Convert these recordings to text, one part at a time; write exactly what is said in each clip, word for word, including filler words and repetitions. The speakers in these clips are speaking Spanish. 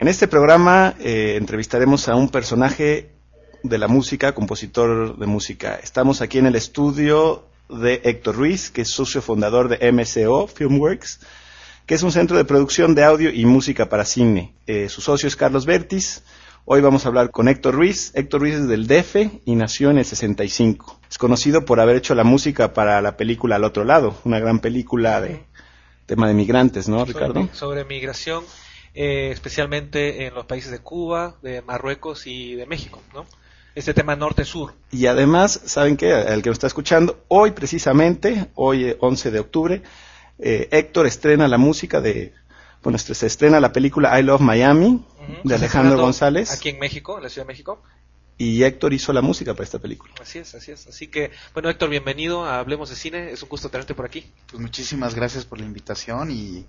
En este programa eh, entrevistaremos a un personaje de la música, compositor de música. Estamos aquí en el estudio de Héctor Ruiz, que es socio fundador de M C O Filmworks, que es un centro de producción de audio y música para cine. Eh, su socio es Carlos Bertis. Hoy vamos a hablar con Héctor Ruiz. Héctor Ruiz es del D F y nació en el sesenta y cinco. Es conocido por haber hecho la música para la película Al Otro Lado, una gran película de tema de migrantes, ¿no, Ricardo? Sobre, sobre migración, eh, especialmente en los países de Cuba, de Marruecos y de México, ¿no? Este tema norte-sur. Y además, ¿saben qué? El que nos está escuchando, hoy precisamente, hoy once de octubre, eh, Héctor estrena la música de, bueno, se estrena la película I Love Miami, uh-huh, de Alejandro González. Aquí en México, en la Ciudad de México. Y Héctor hizo la música para esta película. Así es, así es. Así que, bueno, Héctor, bienvenido a Hablemos de Cine. Es un gusto tenerte por aquí. Pues muchísimas gracias por la invitación y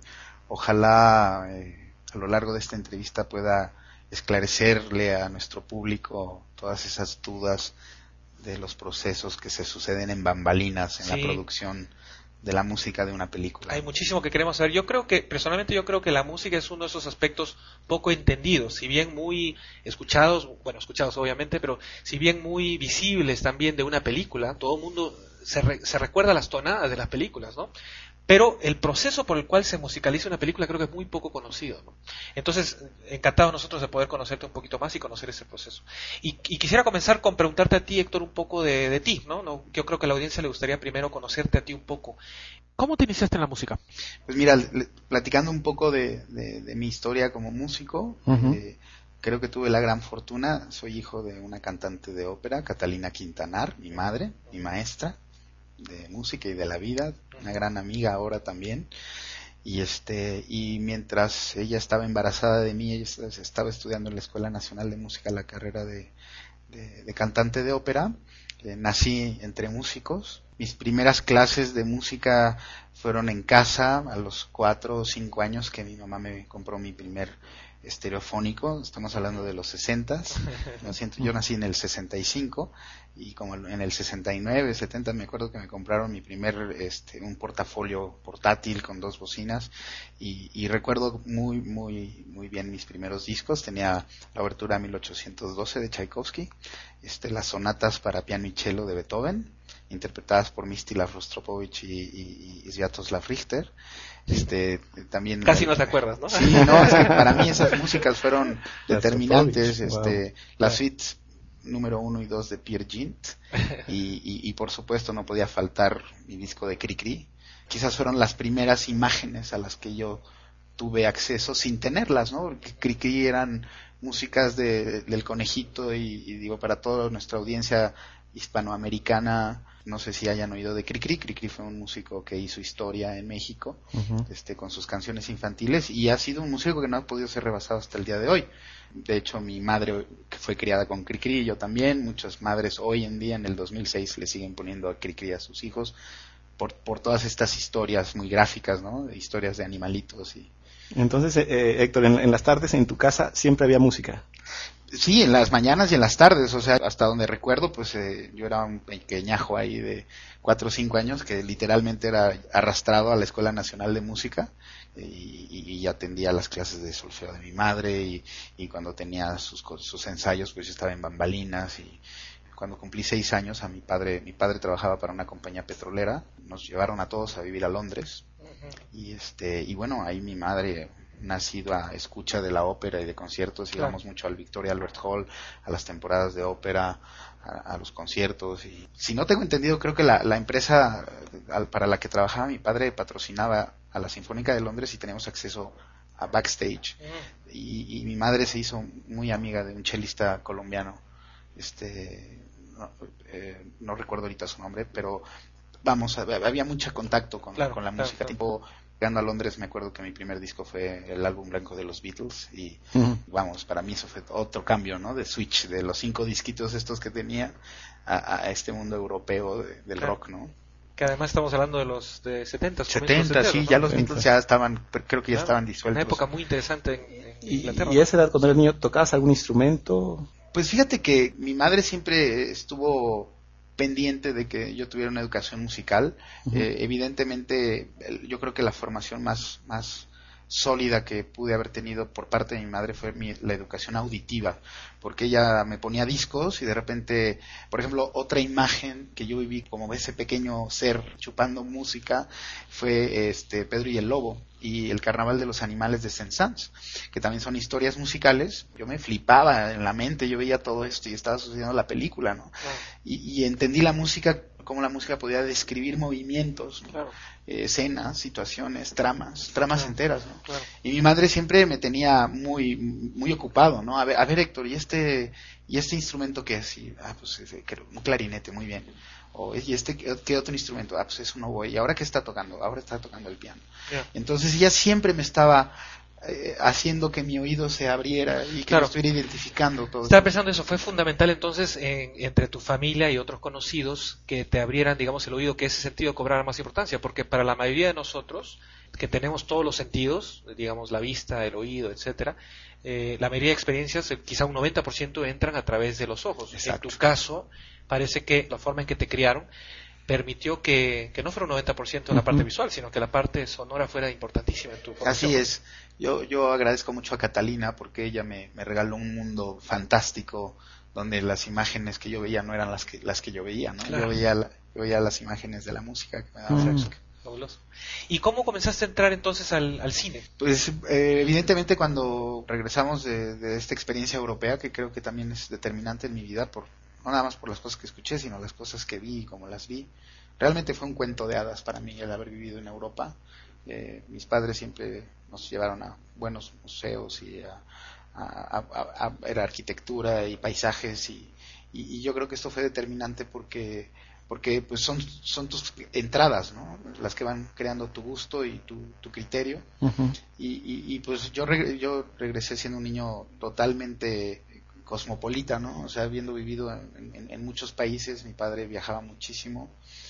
ojalá eh, a lo largo de esta entrevista pueda esclarecerle a nuestro público todas esas dudas de los procesos que se suceden en bambalinas en sí. la producción de la música de una película. Hay muchísimo que queremos saber. Yo creo que, personalmente yo creo que la música es uno de esos aspectos poco entendidos, si bien muy escuchados, bueno, escuchados obviamente, pero si bien muy visibles también de una película, todo el mundo se, re, se recuerda las tonadas de las películas, ¿no? Pero el proceso por el cual se musicaliza una película creo que es muy poco conocido, ¿no? Entonces, encantados nosotros de poder conocerte un poquito más y conocer ese proceso. Y, y quisiera comenzar con preguntarte a ti, Héctor, un poco de, de ti, ¿no? ¿no? Yo creo que a la audiencia le gustaría primero conocerte a ti un poco. ¿Cómo te iniciaste en la música? Pues mira, le, platicando un poco de, de, de mi historia como músico, uh-huh. eh, creo que tuve la gran fortuna, soy hijo de una cantante de ópera, Catalina Quintanar, mi madre, mi maestra de música y de la vida, una gran amiga ahora también, y este y mientras ella estaba embarazada de mí, ella estaba estudiando en la Escuela Nacional de Música la carrera de, de, de cantante de ópera. Eh, nací entre músicos, mis primeras clases de música fueron en casa a los cuatro o cinco años que mi mamá me compró mi primer estereofónico, estamos hablando de los sesentas, yo nací en el sesenta y cinco y como en el sesenta y nueve, setenta me acuerdo que me compraron mi primer, este, un portafolio portátil con dos bocinas y, y recuerdo muy, muy, muy bien mis primeros discos, tenía la obertura mil ochocientos doce de Tchaikovsky, este, las sonatas para piano y cello de Beethoven, interpretadas por Mistislav Rostropovich y, y, y Sviatoslav Richter. Este, también casi no te acuerdas, ¿no? Sí, no, es que para mí esas músicas fueron determinantes, este, wow. Las suites número uno y dos de Peer Gynt y, y, y por supuesto no podía faltar mi disco de Cricri. Quizás fueron las primeras imágenes a las que yo tuve acceso sin tenerlas, ¿no? Porque Cricri eran músicas de, del Conejito y, y digo, para toda nuestra audiencia hispanoamericana, no sé si hayan oído de Cricri. Cricri fue un músico que hizo historia en México, uh-huh. este, con sus canciones infantiles, y ha sido un músico que no ha podido ser rebasado hasta el día de hoy. De hecho, mi madre, que fue criada con Cricri, yo también, muchas madres hoy en día, en el dos mil seis, le siguen poniendo a Cricri a sus hijos, por, por todas estas historias muy gráficas, ¿no? Historias de animalitos y... Entonces, eh, Héctor, en, en las tardes en tu casa siempre había música. Sí, en las mañanas y en las tardes, o sea, hasta donde recuerdo, pues eh, yo era un pequeñajo ahí de cuatro o cinco años que literalmente era arrastrado a la Escuela Nacional de Música y, y, y atendía las clases de solfeo de mi madre y, y cuando tenía sus, sus ensayos, pues yo estaba en bambalinas y cuando cumplí seis años a mi padre, mi padre trabajaba para una compañía petrolera, nos llevaron a todos a vivir a Londres y este y bueno, ahí mi madre... nacido a escucha de la ópera y de conciertos, claro. Íbamos mucho al Victoria Albert Hall, a las temporadas de ópera, a, a los conciertos. Y si no tengo entendido, creo que la, la empresa para la que trabajaba mi padre patrocinaba a la Sinfónica de Londres y teníamos acceso a backstage. Mm. Y, y mi madre se hizo muy amiga de un chelista colombiano, este, no, eh, no recuerdo ahorita su nombre, pero vamos, había mucho contacto con, claro, con la claro, música, claro. tipo... Llegando a Londres me acuerdo que mi primer disco fue el álbum blanco de los Beatles y uh-huh. vamos, para mí eso fue otro cambio, ¿no? De switch de los cinco disquitos estos que tenía a, a este mundo europeo de, del claro. rock, ¿no? Que además estamos hablando de los de setenta, setenta, sí, ¿no? Ya los Beatles ya estaban, creo que ya claro. estaban disueltos. Una época muy interesante en, en ¿Y, Inglaterra. ¿Y a esa edad cuando eras niño tocabas algún instrumento? Pues fíjate que mi madre siempre estuvo pendiente de que yo tuviera una educación musical. Uh-huh. Eh, evidentemente, yo creo que la formación más, más sólida que pude haber tenido por parte de mi madre fue mi, la educación auditiva, porque ella me ponía discos y de repente, por ejemplo, otra imagen que yo viví como ese pequeño ser chupando música fue este Pedro y el Lobo y el Carnaval de los Animales de Saint-Saëns, que también son historias musicales. Yo me flipaba en la mente, yo veía todo esto y estaba sucediendo la película, ¿no? Claro. Y, y entendí la música, cómo la música podía describir movimientos, ¿no? Claro. eh, escenas, situaciones, tramas, tramas Claro. enteras, ¿no? Claro. Y mi madre siempre me tenía muy muy ocupado, ¿no? A ver, a ver Héctor, ¿y este y este instrumento qué es? Y, ah, pues es un clarinete, muy bien. O, ¿y este qué otro instrumento? Ah, pues es un oboe. ¿Y ahora qué está tocando? Ahora está tocando el piano. Yeah. Entonces ella siempre me estaba eh, haciendo que mi oído se abriera y que Claro. me estuviera identificando todo. Estaba pensando eso, fue fundamental entonces en- entre tu familia y otros conocidos que te abrieran, digamos, el oído, que ese sentido cobrara más importancia, porque para la mayoría de nosotros, que tenemos todos los sentidos, digamos, la vista, el oído, etcétera, eh, la mayoría de experiencias, eh, quizá un noventa por ciento entran a través de los ojos. Exacto. En tu caso, parece que la forma en que te criaron permitió que, que no fuera un noventa por ciento la parte Ujú. visual, sino que la parte sonora fuera importantísima en tu formación. Así es. Yo, yo agradezco mucho a Catalina porque ella me, me regaló un mundo fantástico donde las imágenes que yo veía no eran las que las que yo veía, ¿no? Claro. Yo veía la- yo veía las imágenes de la música que me daba Mm. música. Fabuloso. ¿Y cómo comenzaste a entrar entonces al, al cine? Pues eh, evidentemente cuando regresamos de, de esta experiencia europea, que creo que también es determinante en mi vida, por no nada más por las cosas que escuché, sino las cosas que vi y cómo las vi, realmente fue un cuento de hadas para mí el haber vivido en Europa. Eh, mis padres siempre nos llevaron a buenos museos y a, a, a- a ver arquitectura y paisajes y, y, y yo creo que esto fue determinante porque porque pues son son tus entradas, ¿no? Las que van creando tu gusto y tu, tu criterio. Ujú. Y, y, y, pues yo reg- yo regresé siendo un niño totalmente cosmopolita, ¿no? O sea, habiendo vivido en, en, en muchos países, mi padre viajaba muchísimo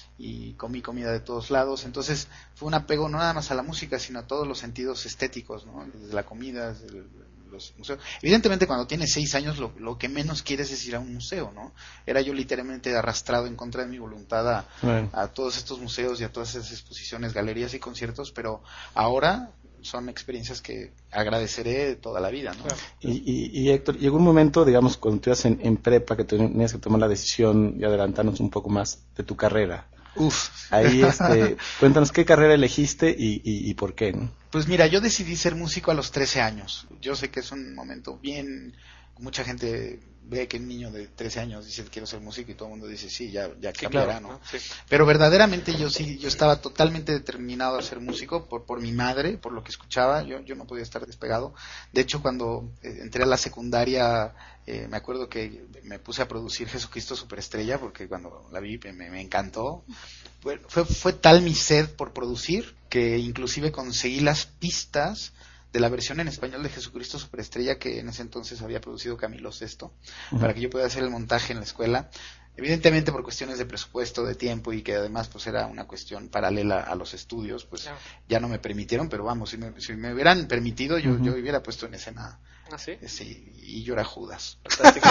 y comí comida de todos lados, entonces fue un apego no nada más a la música, sino a todos los sentidos estéticos, ¿no? Desde la comida, desde el- los museos. Evidentemente cuando tienes seis años lo, lo que menos quieres es ir a un museo, ¿no? Era yo literalmente arrastrado en contra de mi voluntad a, Bueno. a todos estos museos y a todas esas exposiciones, galerías y conciertos, pero ahora son experiencias que agradeceré toda la vida, ¿no? Claro. Y, y, y Héctor, llegó un momento, digamos, cuando tú ibas en, en prepa, que tenías que tomar la decisión y adelantarnos un poco más de tu carrera. Uf. Ahí, este, cuéntanos qué carrera elegiste y, y, y por qué, ¿no? Pues mira, yo decidí ser músico a los trece años. Yo sé que es un momento bien... Mucha gente ve que un niño de trece años dice quiero ser músico y todo el mundo dice sí, ya, ya Sí, cambiará, claro, ¿no? ¿no? Sí. Pero verdaderamente yo sí, yo estaba totalmente determinado a ser músico por, por mi madre, por lo que escuchaba, yo, yo no podía estar despegado. De hecho, cuando eh, entré a la secundaria, eh, me acuerdo que me puse a producir Jesucristo Superestrella, porque cuando la vi me, me encantó. Fue, fue, fue tal mi sed por producir, que inclusive conseguí las pistas de la versión en español de Jesucristo Superestrella que en ese entonces había producido Camilo Sesto, Ujú. para que yo pudiera hacer el montaje en la escuela. Evidentemente por cuestiones de presupuesto, de tiempo y que además pues era una cuestión paralela a los estudios, pues Claro. ya no me permitieron, pero vamos, si me, si me hubieran permitido yo, Ujú. yo hubiera puesto en escena ¿Ah, sí? ese, y yo era Judas. Fantástico.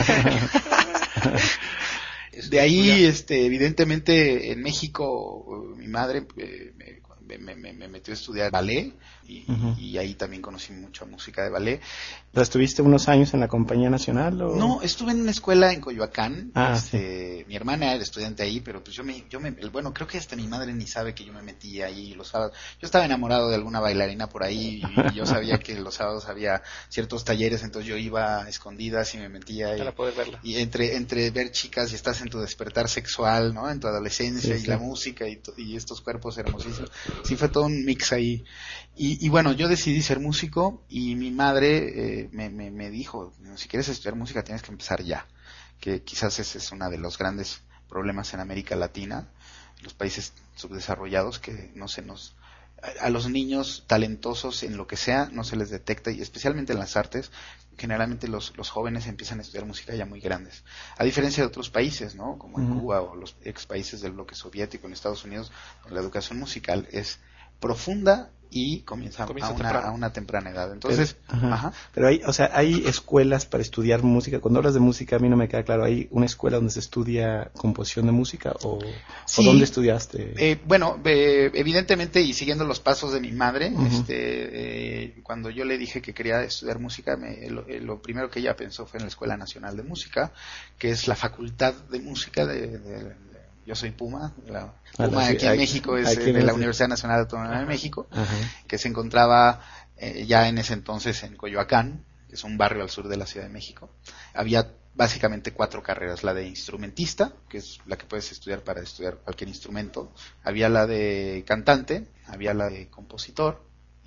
Es De ahí, muy- este, evidentemente en México mi madre eh, me, me, me, me metió a estudiar ballet y, Ujú. y ahí también conocí mucha música de ballet. O sea, ¿estuviste unos años en la Compañía Nacional? O... No, estuve en una escuela en Coyoacán. Ah, este, Mi hermana era estudiante ahí, pero pues yo me, yo me, bueno, creo que hasta mi madre ni sabe que yo me metí ahí los sábados. Yo estaba enamorado de alguna bailarina por ahí y yo sabía que los sábados había ciertos talleres, entonces yo iba a escondidas y me metía. Para Y, poder verla. y entre, entre ver chicas y estás en tu despertar sexual, ¿no? En tu adolescencia Sí, y sí. la música y, to- y estos cuerpos hermosísimos. Sí, fue todo un mix ahí. Y, y bueno, yo decidí ser músico y mi madre eh, me, me, me dijo, si quieres estudiar música tienes que empezar ya, que quizás ese es uno de los grandes problemas en América Latina, en los países subdesarrollados, que no se nos... A, a los niños talentosos en lo que sea no se les detecta, y especialmente en las artes, generalmente los, los jóvenes empiezan a estudiar música ya muy grandes. A diferencia de otros países, ¿no? Como en Ujú. Cuba o los ex países del bloque soviético, en Estados Unidos, donde la educación musical es profunda y comienza, Comienza a, una, temprano. a una temprana edad. Entonces, Pero, ajá. ajá. Pero hay, o sea, hay escuelas para estudiar música. Cuando hablas de música, a mí no me queda claro. ¿Hay una escuela donde se estudia composición de música o, Sí. o dónde estudiaste? Eh, bueno, eh, evidentemente y siguiendo los pasos de mi madre, Uh-huh. este, eh, cuando yo le dije que quería estudiar música, me, lo, eh, lo primero que ella pensó fue en la Escuela Nacional de Música, que es la facultad de música de, de, de yo soy Puma, la Puma aquí en México es eh, de la Universidad Nacional Autónoma de México, Ajá. que se encontraba eh, ya en ese entonces en Coyoacán, que es un barrio al sur de la Ciudad de México. Había básicamente cuatro carreras, la de instrumentista, que es la que puedes estudiar para estudiar cualquier instrumento, había la de cantante, había la de compositor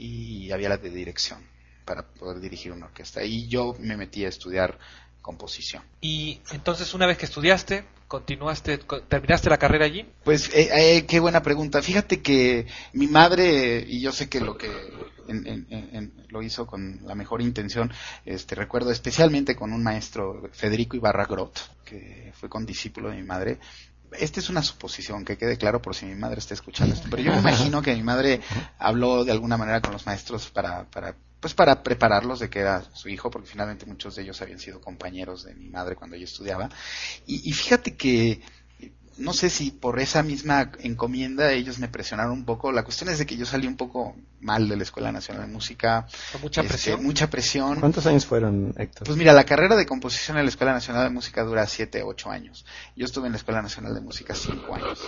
y había la de dirección para poder dirigir una orquesta. Y yo me metí a estudiar composición. Y entonces, una vez que estudiaste, continuaste, co- terminaste la carrera allí. Pues eh, eh, qué buena pregunta. Fíjate que mi madre, y yo sé que lo que en, en, en, lo hizo con la mejor intención, este recuerdo especialmente con un maestro, Federico Ibarra Grot, que fue condiscípulo de mi madre. Esta es una suposición, que quede claro por si mi madre está escuchando esto, pero yo me imagino que mi madre habló de alguna manera con los maestros para, para pues para prepararlos de que era su hijo, porque finalmente muchos de ellos habían sido compañeros de mi madre cuando ella estudiaba. Y, y fíjate que no sé si por esa misma encomienda ellos me presionaron un poco. La cuestión es de que yo salí un poco mal de la Escuela Nacional de Música. Con mucha este, presión. Mucha presión. ¿Cuántos años fueron, Héctor? Pues mira, la carrera de composición en la Escuela Nacional de Música dura siete, ocho años. Yo estuve en la Escuela Nacional de Música cinco años.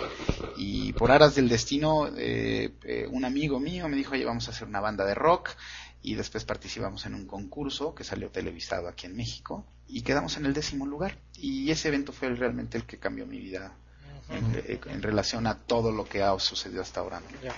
Y por aras del destino, eh, eh, un amigo mío me dijo, oye, vamos a hacer una banda de rock. Y después participamos en un concurso que salió televisado aquí en México. Y quedamos en el décimo lugar. Y ese evento fue realmente el que cambió mi vida en, en relación a todo lo que ha sucedido hasta ahora, ¿no? Ya.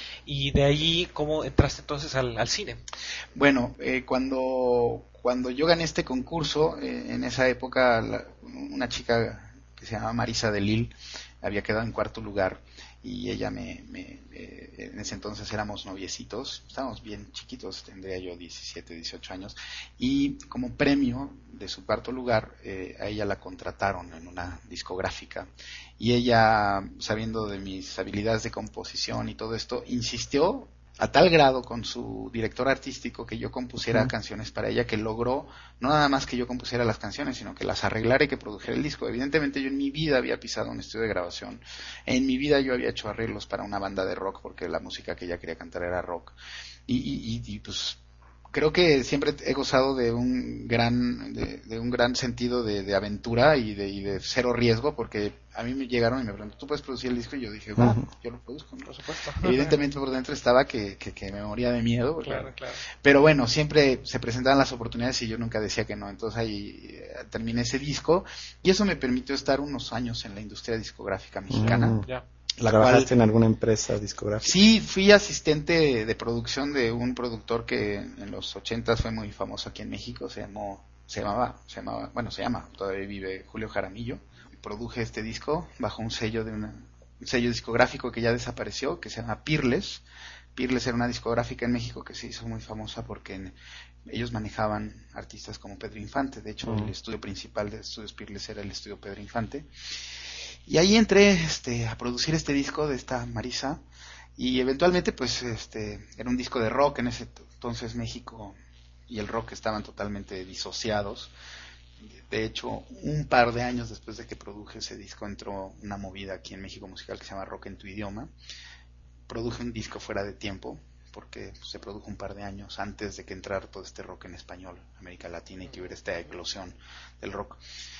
Y de ahí, ¿cómo entraste entonces al, al cine? Bueno, eh, cuando cuando yo gané este concurso, eh, en esa época la, una chica que se llamaba Marisa de Lille había quedado en cuarto lugar y ella me, me eh, en ese entonces éramos noviecitos, estábamos bien chiquitos, tendría yo diecisiete, dieciocho años, y como premio de su cuarto lugar, eh, a ella la contrataron en una discográfica, y ella, sabiendo de mis habilidades de composición y todo esto, insistió a tal grado con su director artístico que yo compusiera uh-huh. canciones para ella, que logró no nada más que yo compusiera las canciones, sino que las arreglara y que produjera el disco. Evidentemente yo en mi vida había pisado un estudio de grabación, en mi vida yo había hecho arreglos para una banda de rock, porque la música que ella quería cantar era rock, y, y, y, y pues creo que siempre he gozado de un gran de, de un gran sentido de, de aventura y de, y de cero riesgo, porque a mí me llegaron y me preguntaron, ¿tú puedes producir el disco? Y yo dije, bueno, uh-huh. yo lo produzco, ¿no? Por supuesto. Evidentemente por dentro estaba que, que, que me moría de miedo, claro, claro. Pero bueno, siempre se presentaban las oportunidades y yo nunca decía que no. Entonces ahí eh, terminé ese disco y eso me permitió estar unos años en la industria discográfica mexicana. Uh-huh. Yeah. La ¿Trabajaste cual, en alguna empresa discográfica? Sí, fui asistente de producción de un productor que en los ochentas fue muy famoso aquí en México, se llamó, se llamaba, se llamaba, bueno, se llama, todavía vive, Julio Jaramillo. Produje este disco bajo un sello de una, un sello discográfico que ya desapareció, que se llama Peerless. Peerless era una discográfica en México que se hizo muy famosa porque en, ellos manejaban artistas como Pedro Infante. De hecho, uh-huh. el estudio principal de Estudios Peerless era el estudio Pedro Infante. Y ahí entré este, a producir este disco de esta Marisa, y eventualmente pues este era un disco de rock. En ese entonces México y el rock estaban totalmente disociados. De hecho, un par de años después de que produje ese disco entró una movida aquí en México musical que se llama Rock en tu Idioma. Produje un disco fuera de tiempo porque se produjo un par de años antes de que entrara todo este rock en español, América Latina, y que hubiera esta eclosión del rock.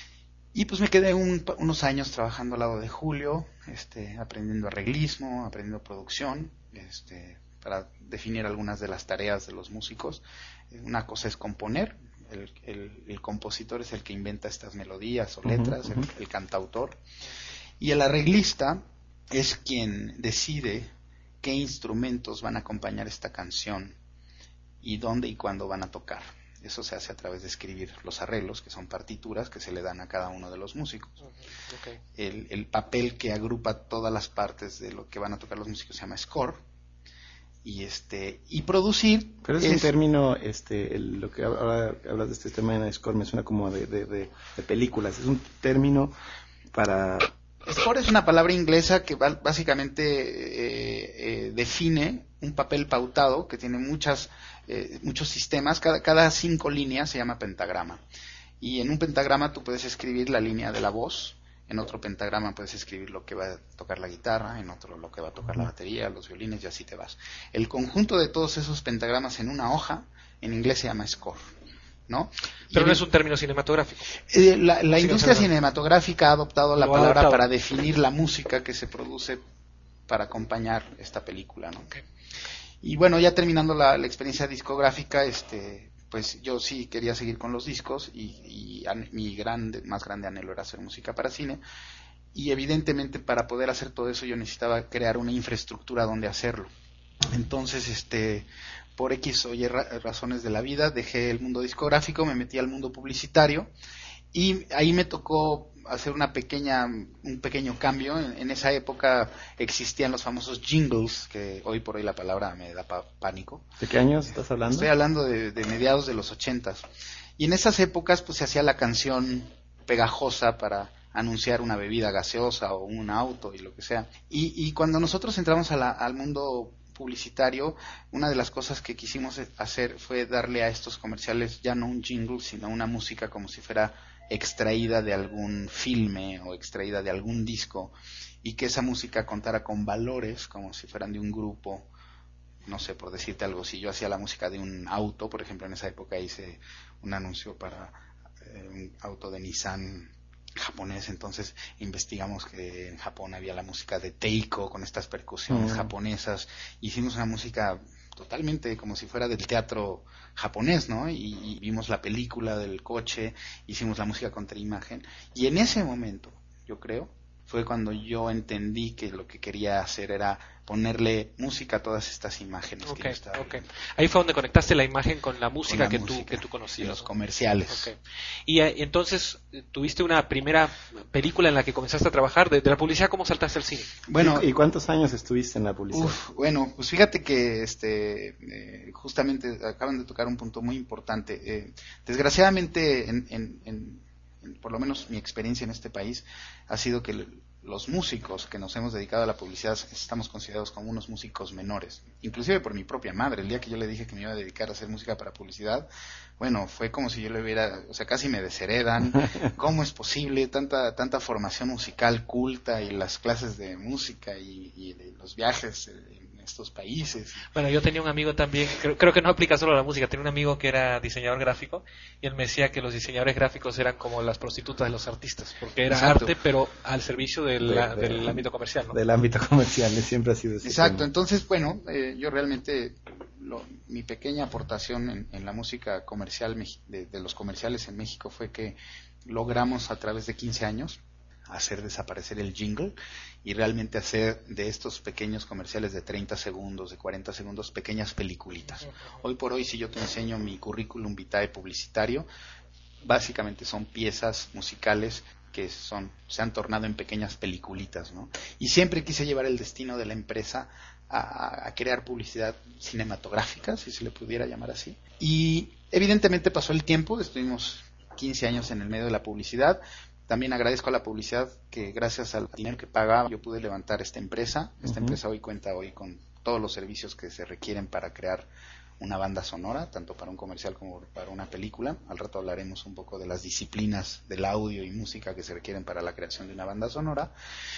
Y pues me quedé un, unos años trabajando al lado de Julio, este, aprendiendo arreglismo, aprendiendo producción, este, para definir algunas de las tareas de los músicos. Una cosa es componer, el, el, el compositor es el que inventa estas melodías o letras, uh-huh, uh-huh. El, el cantautor, y el arreglista es quien decide qué instrumentos van a acompañar esta canción y dónde y cuándo van a tocar. Eso se hace a través de escribir los arreglos, que son partituras que se le dan a cada uno de los músicos. Okay. El, el papel que agrupa todas las partes de lo que van a tocar los músicos se llama score. Y este y producir. Pero es, es un término, este, el, lo que ahora hablas de este tema de score me suena como de, de, de, de películas. Es un término para Score es una palabra inglesa que básicamente eh, eh, define un papel pautado que tiene muchas, eh, muchos sistemas. Cada, cada cinco líneas se llama pentagrama. Y en un pentagrama tú puedes escribir la línea de la voz, en otro pentagrama puedes escribir lo que va a tocar la guitarra, en otro lo que va a tocar la batería, los violines, y así te vas. El conjunto de todos esos pentagramas en una hoja, en inglés se llama score, ¿no? Pero y no es un término cinematográfico. Eh, la la Sí, industria o sea, cinematográfica ha adoptado la lo ha palabra adoptado. para definir la música que se produce para acompañar esta película, ¿no? Okay. Y bueno, ya terminando la, la experiencia discográfica, este, pues yo sí quería seguir con los discos y, y an- mi grande, más grande anhelo era hacer música para cine. Y evidentemente para poder hacer todo eso yo necesitaba crear una infraestructura donde hacerlo. Entonces, este, por X o Y ra- razones de la vida, dejé el mundo discográfico, me metí al mundo publicitario y ahí me tocó hacer una pequeña, un pequeño cambio. En, en esa época existían los famosos jingles, que hoy por hoy la palabra me da pa- pánico. ¿De qué años estás hablando? Estoy hablando de, de mediados de los ochentas. Y en esas épocas pues se hacía la canción pegajosa para anunciar una bebida gaseosa o un auto y lo que sea. Y, y cuando nosotros entramos a la, al mundo publicitario, una de las cosas que quisimos hacer fue darle a estos comerciales ya no un jingle, sino una música como si fuera extraída de algún filme o extraída de algún disco, y que esa música contara con valores como si fueran de un grupo. No sé, por decirte algo, si yo hacía la música de un auto, por ejemplo, en esa época hice un anuncio para eh, un auto de Nissan japonés, entonces investigamos que en Japón había la música de Teiko con estas percusiones Mm. japonesas, hicimos una música totalmente como si fuera del teatro japonés, ¿no? Y, y vimos la película del coche, hicimos la música contra imagen, y en ese momento, yo creo, fue cuando yo entendí que lo que quería hacer era ponerle música a todas estas imágenes que yo Okay, estaba okay. viendo. Ahí fue donde conectaste la imagen con la Con música la que música, tú que tú en conocías. los ¿no? comerciales. Okay. Y eh, entonces eh, tuviste una primera película en la que comenzaste a trabajar de, de la publicidad. ¿Cómo saltaste al cine? Bueno, ¿Y, y cuántos años estuviste en la publicidad? uf, bueno, pues fíjate que este eh, justamente acaban de tocar un punto muy importante. Eh, desgraciadamente, en, en, en, en, por lo menos mi experiencia en este país ha sido que el, los músicos que nos hemos dedicado a la publicidad estamos considerados como unos músicos menores, inclusive por mi propia madre. El día que yo le dije que me iba a dedicar a hacer música para publicidad, bueno, fue como si yo le hubiera, o sea, casi me desheredan. ¿Cómo es posible tanta tanta formación musical culta y las clases de música y, y de los viajes en estos países? Bueno, yo tenía un amigo también, creo, creo que no aplica solo a la música, tenía un amigo que era diseñador gráfico y él me decía que los diseñadores gráficos eran como las prostitutas de los artistas, porque era Exacto. arte, pero al servicio del, De- la- de- del ámbito comercial, ¿no? Del ámbito comercial, siempre ha sido ese Exacto, tema. entonces, bueno, eh, yo realmente, lo, mi pequeña aportación en, en la música comercial, mex- de, de los comerciales en México, fue que logramos a través de quince años hacer desaparecer el jingle y realmente hacer de estos pequeños comerciales de treinta segundos, de cuarenta segundos, pequeñas peliculitas. Hoy por hoy, si yo te enseño mi currículum vitae publicitario, básicamente son piezas musicales que son, se han tornado en pequeñas peliculitas, ¿no? Y siempre quise llevar el destino de la empresa a, a crear publicidad cinematográfica, si se le pudiera llamar así. Y evidentemente pasó el tiempo, estuvimos quince años en el medio de la publicidad. También agradezco a la publicidad que gracias al dinero que pagaba yo pude levantar esta empresa. Esta Uh-huh. empresa hoy cuenta hoy con todos los servicios que se requieren para crear una banda sonora, tanto para un comercial como para una película. Al rato hablaremos un poco de las disciplinas del audio y música que se requieren para la creación de una banda sonora.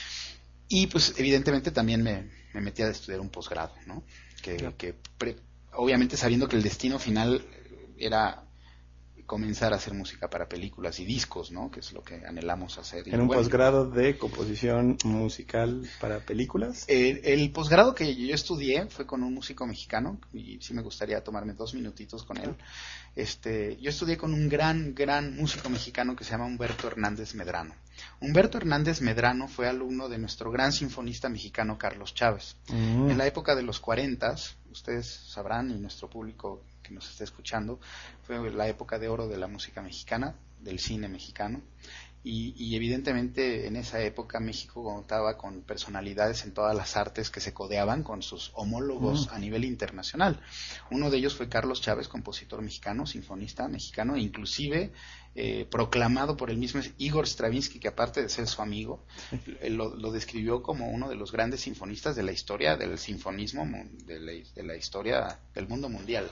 Y pues evidentemente también me, me metí a estudiar un posgrado, ¿no? Que, Claro. que pre- obviamente sabiendo que el destino final era comenzar a hacer música para películas y discos, ¿no? Que es lo que anhelamos hacer. Y En un bueno, posgrado de composición musical para películas. El, el posgrado que yo estudié fue con un músico mexicano, y sí me gustaría tomarme dos minutitos con él. Este, yo estudié con un gran, gran músico mexicano que se llama Humberto Hernández Medrano. Humberto Hernández Medrano fue alumno de nuestro gran sinfonista mexicano Carlos Chávez. Mm. En la época de los cuarentas, ustedes sabrán, y nuestro público que nos está escuchando, fue la época de oro de la música mexicana, del cine mexicano. Y, y evidentemente en esa época México contaba con personalidades en todas las artes que se codeaban con sus homólogos uh-huh. a nivel internacional. Uno de ellos fue Carlos Chávez, compositor mexicano, sinfonista mexicano, e inclusive eh, proclamado por el mismo Igor Stravinsky, que aparte de ser su amigo, lo, lo describió como uno de los grandes sinfonistas de la historia del sinfonismo, de la, de la historia del mundo mundial.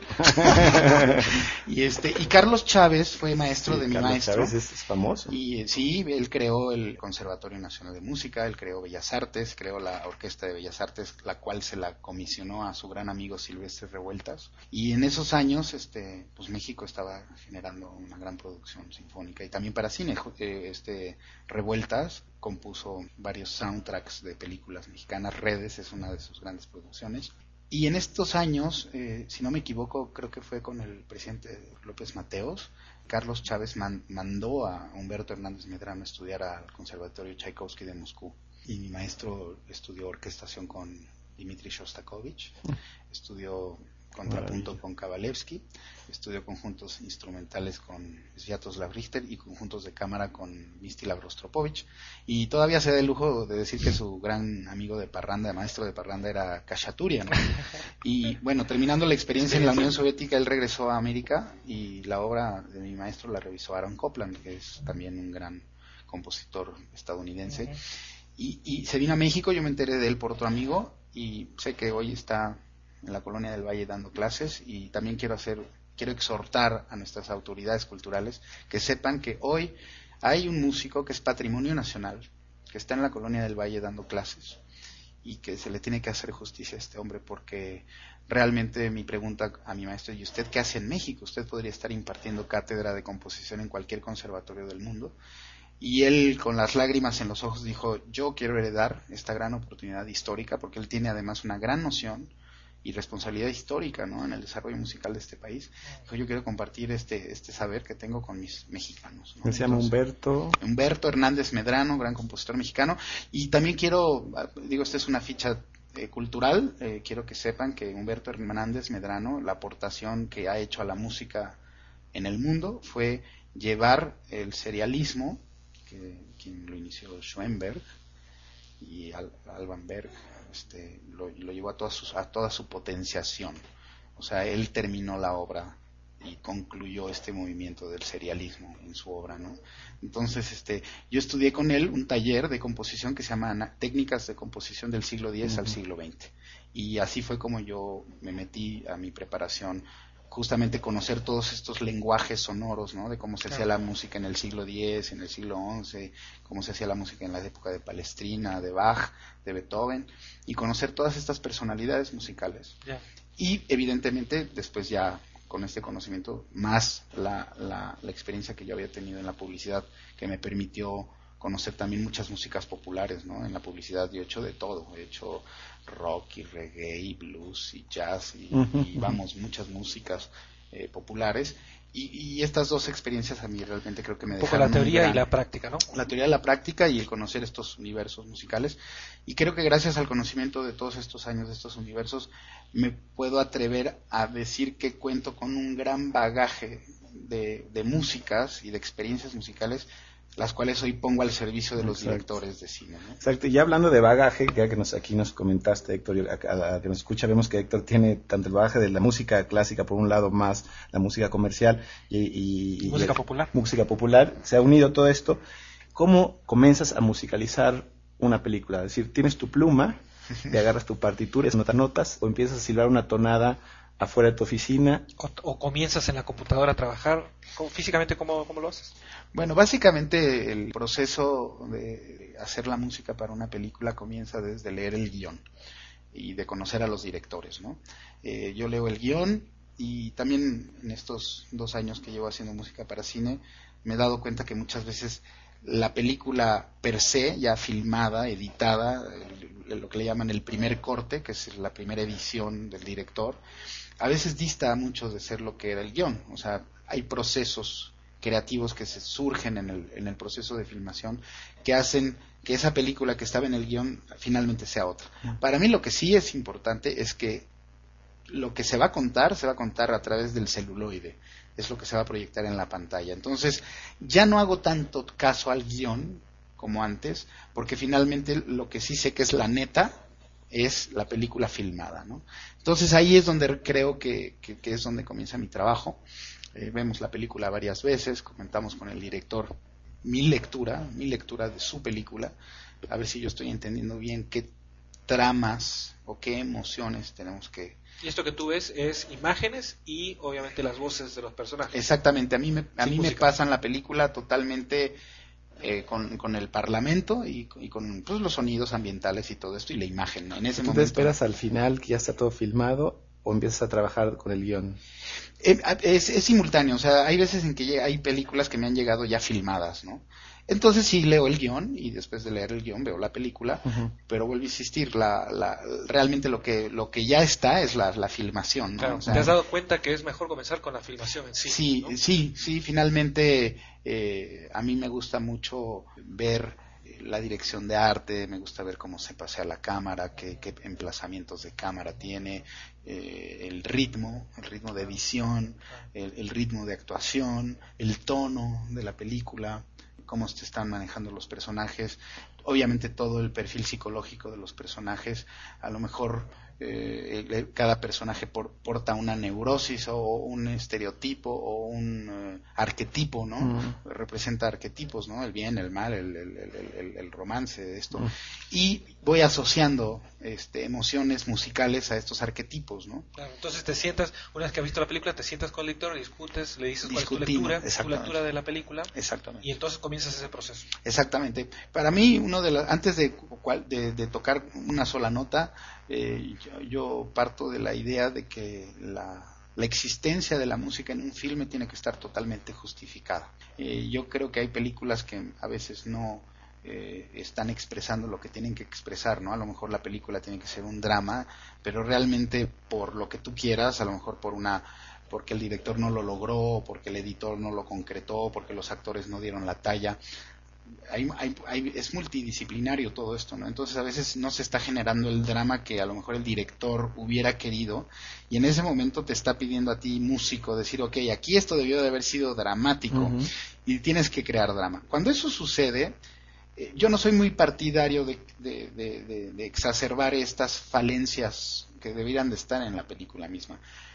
y este y Carlos Chávez fue maestro sí, de mi Carlos maestro. Chávez es, es famoso. Y sí, él creó el Conservatorio Nacional de Música, él creó Bellas Artes, creó la Orquesta de Bellas Artes, la cual se la comisionó a su gran amigo Silvestre Revueltas. Y en esos años, este, pues México estaba generando una gran producción sinfónica y también para cine. Este Revueltas compuso varios soundtracks de películas mexicanas. Redes es una de sus grandes producciones. Y en estos años, eh, si no me equivoco, creo que fue con el presidente López Mateos, Carlos Chávez man, mandó a Humberto Hernández Medrano a estudiar al Conservatorio Tchaikovsky de Moscú. Y mi maestro estudió orquestación con Dmitri Shostakovich, estudió contrapunto con Kabalevsky, estudió conjuntos instrumentales con Sviatoslav Richter y conjuntos de cámara con Mistislav Rostropovich, y todavía se da el lujo de decir que su gran amigo de parranda, maestro de parranda, era Khachaturian, ¿no? Y bueno, terminando la experiencia en la Unión Soviética, él regresó a América y la obra de mi maestro la revisó Aaron Copland, que es también un gran compositor estadounidense. Uh-huh. y, y se vino a México, yo me enteré de él por otro amigo y sé que hoy está en la Colonia del Valle dando clases, y también quiero hacer, quiero exhortar a nuestras autoridades culturales que sepan que hoy hay un músico que es patrimonio nacional, que está en la Colonia del Valle dando clases, y que se le tiene que hacer justicia a este hombre, porque realmente mi pregunta a mi maestro: ¿y usted qué hace en México? Usted podría estar impartiendo cátedra de composición en cualquier conservatorio del mundo. Y él, con las lágrimas en los ojos, dijo: yo quiero heredar esta gran oportunidad histórica, porque él tiene además una gran noción y responsabilidad histórica, ¿no?, en el desarrollo musical de este país. Dijo: yo quiero compartir este este saber que tengo con mis mexicanos, ¿no? Se llama Humberto Humberto Hernández Medrano, gran compositor mexicano. Y también quiero, digo, esta es una ficha eh, cultural, eh, quiero que sepan que Humberto Hernández Medrano, la aportación que ha hecho a la música en el mundo fue llevar el serialismo, que quien lo inició Schoenberg y Al, Alban Berg, este, lo, lo llevó a toda, su, a toda su potenciación. O sea, él terminó la obra y concluyó este movimiento del serialismo en su obra, ¿no? Entonces, este, yo estudié con él un taller de composición que se llama Técnicas de Composición del siglo diez uh-huh. al siglo veinte. Y así fue como yo me metí a mi preparación, justamente conocer todos estos lenguajes sonoros, ¿no?, de cómo se hacía la música en el siglo diez, en el siglo once, cómo se hacía la música en la época de Palestrina, de Bach, de Beethoven, y conocer todas estas personalidades musicales. Yeah. Y evidentemente después ya con este conocimiento, más la, la, la experiencia que yo había tenido en la publicidad, que me permitió conocer también muchas músicas populares, ¿no? En la publicidad yo he hecho de todo, he hecho rock y reggae y blues y jazz y, uh-huh. y vamos, muchas músicas eh, populares, y, y estas dos experiencias a mí realmente creo que me dejaron un poco la teoría gran, y la práctica, ¿no? La teoría y la práctica y el conocer estos universos musicales, y creo que gracias al conocimiento de todos estos años de estos universos me puedo atrever a decir que cuento con un gran bagaje de, de músicas y de experiencias musicales, las cuales hoy pongo al servicio de los Exacto. directores de cine, ¿no? Exacto, y ya hablando de bagaje, ya que nos, aquí nos comentaste, Héctor, a la que nos escucha, vemos que Héctor tiene tanto el bagaje de la música clásica, por un lado, más la música comercial y, y, y música y popular. Música popular, se ha unido todo esto. ¿Cómo comienzas a musicalizar una película? Es decir, tienes tu pluma, te agarras tu partitura, notas notas, o empiezas a silbar una tonada afuera de tu oficina. O, o comienzas en la computadora a trabajar. Físicamente, ¿cómo, cómo lo haces? Bueno, básicamente el proceso de hacer la música para una película comienza desde leer el guión y de conocer a los directores, ¿no? Eh, yo leo el guión, y también en estos dos años que llevo haciendo música para cine me he dado cuenta que muchas veces la película per se, ya filmada, editada, lo que le llaman el primer corte, que es la primera edición del director, a veces dista mucho de ser lo que era el guión. O sea, hay procesos creativos que se surgen en el, en el proceso de filmación que hacen que esa película que estaba en el guión finalmente sea otra. Para mí lo que sí es importante es que lo que se va a contar, se va a contar a través del celuloide, es lo que se va a proyectar en la pantalla. Entonces, ya no hago tanto caso al guión como antes, porque finalmente lo que sí sé que es la neta es la película filmada, ¿no? Entonces ahí es donde creo que, que, que es donde comienza mi trabajo. Eh, vemos la película varias veces, comentamos con el director mi lectura, mi lectura de su película, a ver si yo estoy entendiendo bien qué tramas o qué emociones tenemos que... Y esto que tú ves es imágenes y obviamente las voces de los personajes. Exactamente, a mí me, a Sin mí me música. pasan la película totalmente eh, con, con el parlamento y, y con pues, los sonidos ambientales y todo esto y la imagen, ¿no? En ese ¿Tú momento... te esperas al final que ya está todo filmado o empiezas a trabajar con el guión? Eh, Es, es simultáneo, o sea, hay veces en que llega- hay películas que me han llegado ya filmadas, ¿no? Entonces sí leo el guión y después de leer el guión veo la película, Uh-huh. pero vuelvo a insistir, la, la, realmente lo que lo que ya está es la, la filmación, ¿no? Claro, O sea, ¿te has dado cuenta que es mejor comenzar con la filmación en sí? sí, ¿no? sí, sí, finalmente eh, a mí me gusta mucho ver eh, la dirección de arte, me gusta ver cómo se pasea la cámara, qué, qué emplazamientos de cámara tiene, eh, el ritmo, el ritmo de edición, el, el ritmo de actuación, el tono de la película, cómo se están manejando los personajes, obviamente todo el perfil psicológico de los personajes, a lo mejor eh, el- cada personaje por- porta una neurosis o un estereotipo o un eh, arquetipo, ¿no? Mm. Representa arquetipos, ¿no? El bien, el mal, el, el- el- el- el romance de esto. Mm. Y voy asociando este, emociones musicales a estos arquetipos, ¿no? Claro, entonces te sientas, una vez que has visto la película, te sientas con el lector, discutes, le dices cuál es tu Discutimos, lectura, tu exactamente. lectura de la película, Exactamente. y entonces comienzas ese proceso. Exactamente. Para mí, uno de los, antes de, cual- de, de tocar una sola nota, eh, yo, yo parto de la idea de que la, la existencia de la música en un filme tiene que estar totalmente justificada. Eh, yo creo que hay películas que a veces no eh, están expresando lo que tienen que expresar, ¿no? A lo mejor la película tiene que ser un drama, pero realmente por lo que tú quieras, a lo mejor por una porque el director no lo logró, porque el editor no lo concretó, porque los actores no dieron la talla. Hay, hay, hay, es multidisciplinario todo esto, ¿no? Entonces a veces no se está generando el drama que a lo mejor el director hubiera querido y en ese momento te está pidiendo a ti, músico, decir, ok, aquí esto debió de haber sido dramático Uh-huh. y tienes que crear drama. Cuando eso sucede, eh, yo no soy muy partidario de, de, de, de, de exacerbar estas falencias que deberían de estar en la película misma.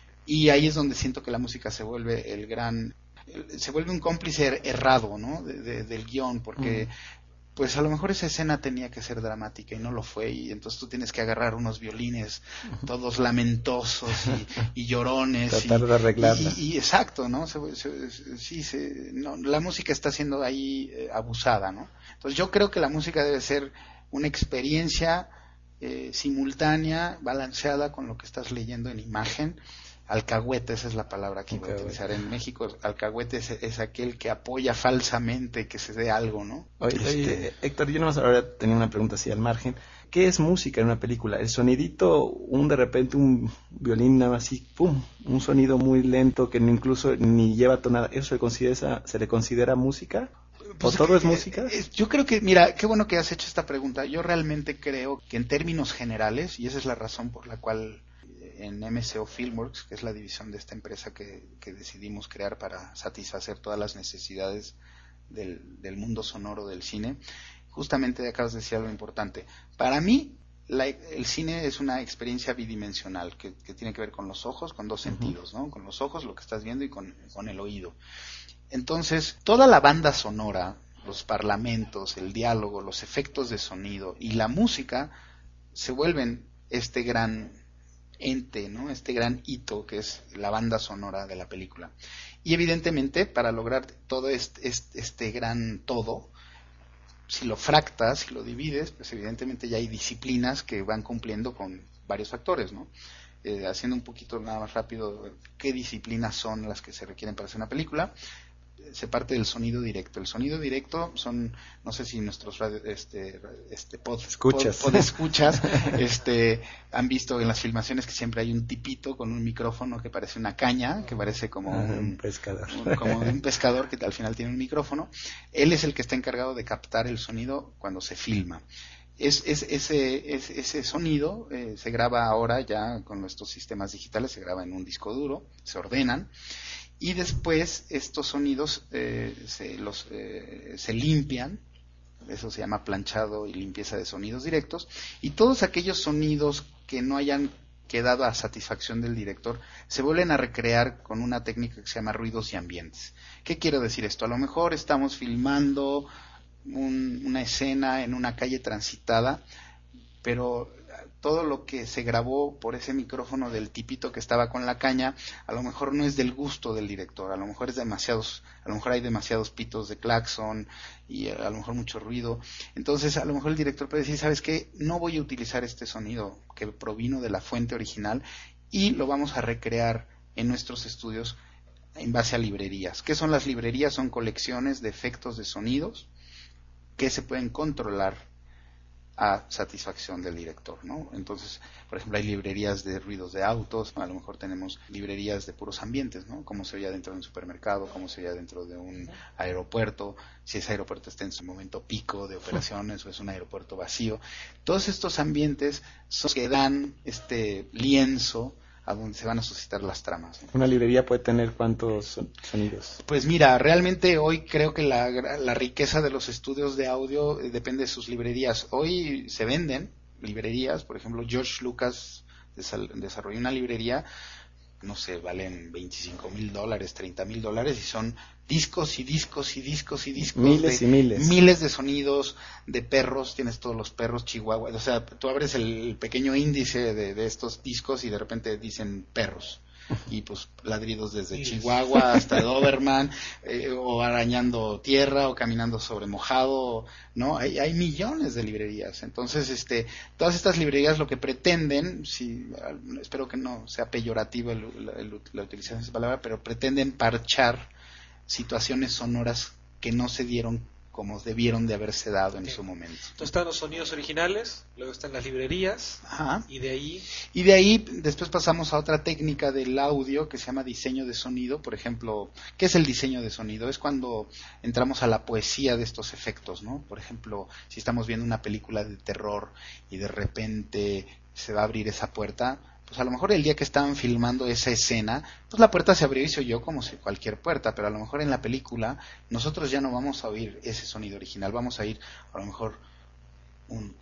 Y ahí es donde siento que la música se vuelve el gran, el- se vuelve un cómplice errado, ¿no? De, de, del guión, porque Mm. pues a lo mejor esa escena tenía que ser dramática y no lo fue, y entonces tú tienes que agarrar unos violines todos lamentosos y, y llorones. Tratar y, de arreglarla. Y, y exacto, ¿no? Se, se, se, sí, se, no, la música está siendo ahí eh, abusada, ¿no? Entonces yo creo que la música debe ser una experiencia eh, simultánea, balanceada con lo que estás leyendo en imagen. Alcahuete, esa es la palabra que iba a Alcahuete. utilizar en México. Alcahuete es, es aquel que apoya falsamente que se dé algo, ¿no? Oye, Este, oye, Héctor, yo nomás ahora tenía una pregunta así al margen. ¿Qué es música en una película? El sonidito, un de repente un violín nada más así, pum, un sonido muy lento que ni incluso ni lleva tonada, ¿eso se considera, se le considera música? ¿O Pues, todo eh, es música? eh, yo creo que, mira, qué bueno que has hecho esta pregunta. Yo realmente creo que en términos generales, y esa es la razón por la cual en M C O Filmworks, que es la división de esta empresa que, que decidimos crear para satisfacer todas las necesidades del, del mundo sonoro del cine, justamente acabas de decir algo importante. Para mí, la, el cine es una experiencia bidimensional que, que tiene que ver con los ojos, con dos sentidos, ¿no? Con los ojos, lo que estás viendo, y con, con el oído. Entonces, toda la banda sonora, los parlamentos, el diálogo, los efectos de sonido y la música se vuelven este gran ente, ¿no? Este gran hito que es la banda sonora de la película. Y evidentemente, para lograr todo este, este, este gran todo, si lo fractas, si lo divides, pues evidentemente ya hay disciplinas que van cumpliendo con varios factores, ¿no? Eh, haciendo un poquito nada más rápido, ¿qué disciplinas son las que se requieren para hacer una película? Se parte del sonido directo. El sonido directo son, no sé si nuestros radio, este, este pod, Escuchas. pod, pod escuchas este, han visto en las filmaciones que siempre hay un tipito con un micrófono que parece una caña, que parece como Ah, un, un pescador. un- como un pescador que al final tiene un micrófono. Él es el que está encargado de captar el sonido cuando se filma. Es, es, ese, es, ese sonido eh, se graba ahora ya con nuestros sistemas digitales, se graba en un disco duro, se ordenan. y después estos sonidos eh, se, los, eh, se limpian, eso se llama planchado y limpieza de sonidos directos, y todos aquellos sonidos que no hayan quedado a satisfacción del director se vuelven a recrear con una técnica que se llama ruidos y ambientes. ¿Qué quiero decir esto? A lo mejor estamos filmando un, una escena en una calle transitada, pero todo lo que se grabó por ese micrófono del tipito que estaba con la caña, a lo mejor no es del gusto del director, a lo mejor es demasiados, a lo mejor hay demasiados pitos de claxon y a lo mejor mucho ruido. Entonces, a lo mejor el director puede decir, ¿sabes qué? No voy a utilizar este sonido que provino de la fuente original y lo vamos a recrear en nuestros estudios en base a librerías. ¿Qué son las librerías? Son colecciones de efectos de sonidos que se pueden controlar a satisfacción del director, ¿no? Entonces, por ejemplo, hay librerías de ruidos de autos, a lo mejor tenemos librerías de puros ambientes, ¿no? Cómo se oye dentro de un supermercado, cómo se oye dentro de un aeropuerto, si ese aeropuerto está en su momento pico de operaciones o es un aeropuerto vacío. Todos estos ambientes son los que dan este lienzo a donde se van a suscitar las tramas, ¿no? ¿Una librería puede tener cuántos son- sonidos? Pues mira, realmente hoy creo que la, la riqueza de los estudios de audio eh, depende de sus librerías. Hoy se venden librerías, por ejemplo, George Lucas desal- desarrolló una librería, no sé, valen veinticinco mil dólares, treinta mil dólares, y son discos y discos y discos y discos. Miles de, y miles. Miles de sonidos, de perros, tienes todos los perros chihuahuas, o sea, tú abres el pequeño índice de, de estos discos y de repente dicen perros. Y pues ladridos desde Chihuahua hasta Doberman, eh, o arañando tierra, o caminando sobre mojado, ¿no? Hay, hay millones de librerías. Entonces, este, todas estas librerías lo que pretenden, si, espero que no sea peyorativo el, el, la utilización de esa palabra, pero pretenden parchar situaciones sonoras que no se dieron como debieron de haberse dado en Sí. su momento. Entonces están los sonidos originales, luego están las librerías, Ajá. y de ahí Y de ahí después pasamos a otra técnica del audio que se llama diseño de sonido. Por ejemplo, ¿qué es el diseño de sonido? Es cuando entramos a la poesía de estos efectos, ¿no? Por ejemplo, si estamos viendo una película de terror y de repente se va a abrir esa puerta, pues a lo mejor el día que estaban filmando esa escena, pues la puerta se abrió y se oyó como si cualquier puerta, pero a lo mejor en la película nosotros ya no vamos a oír ese sonido original, vamos a ir a lo mejor un...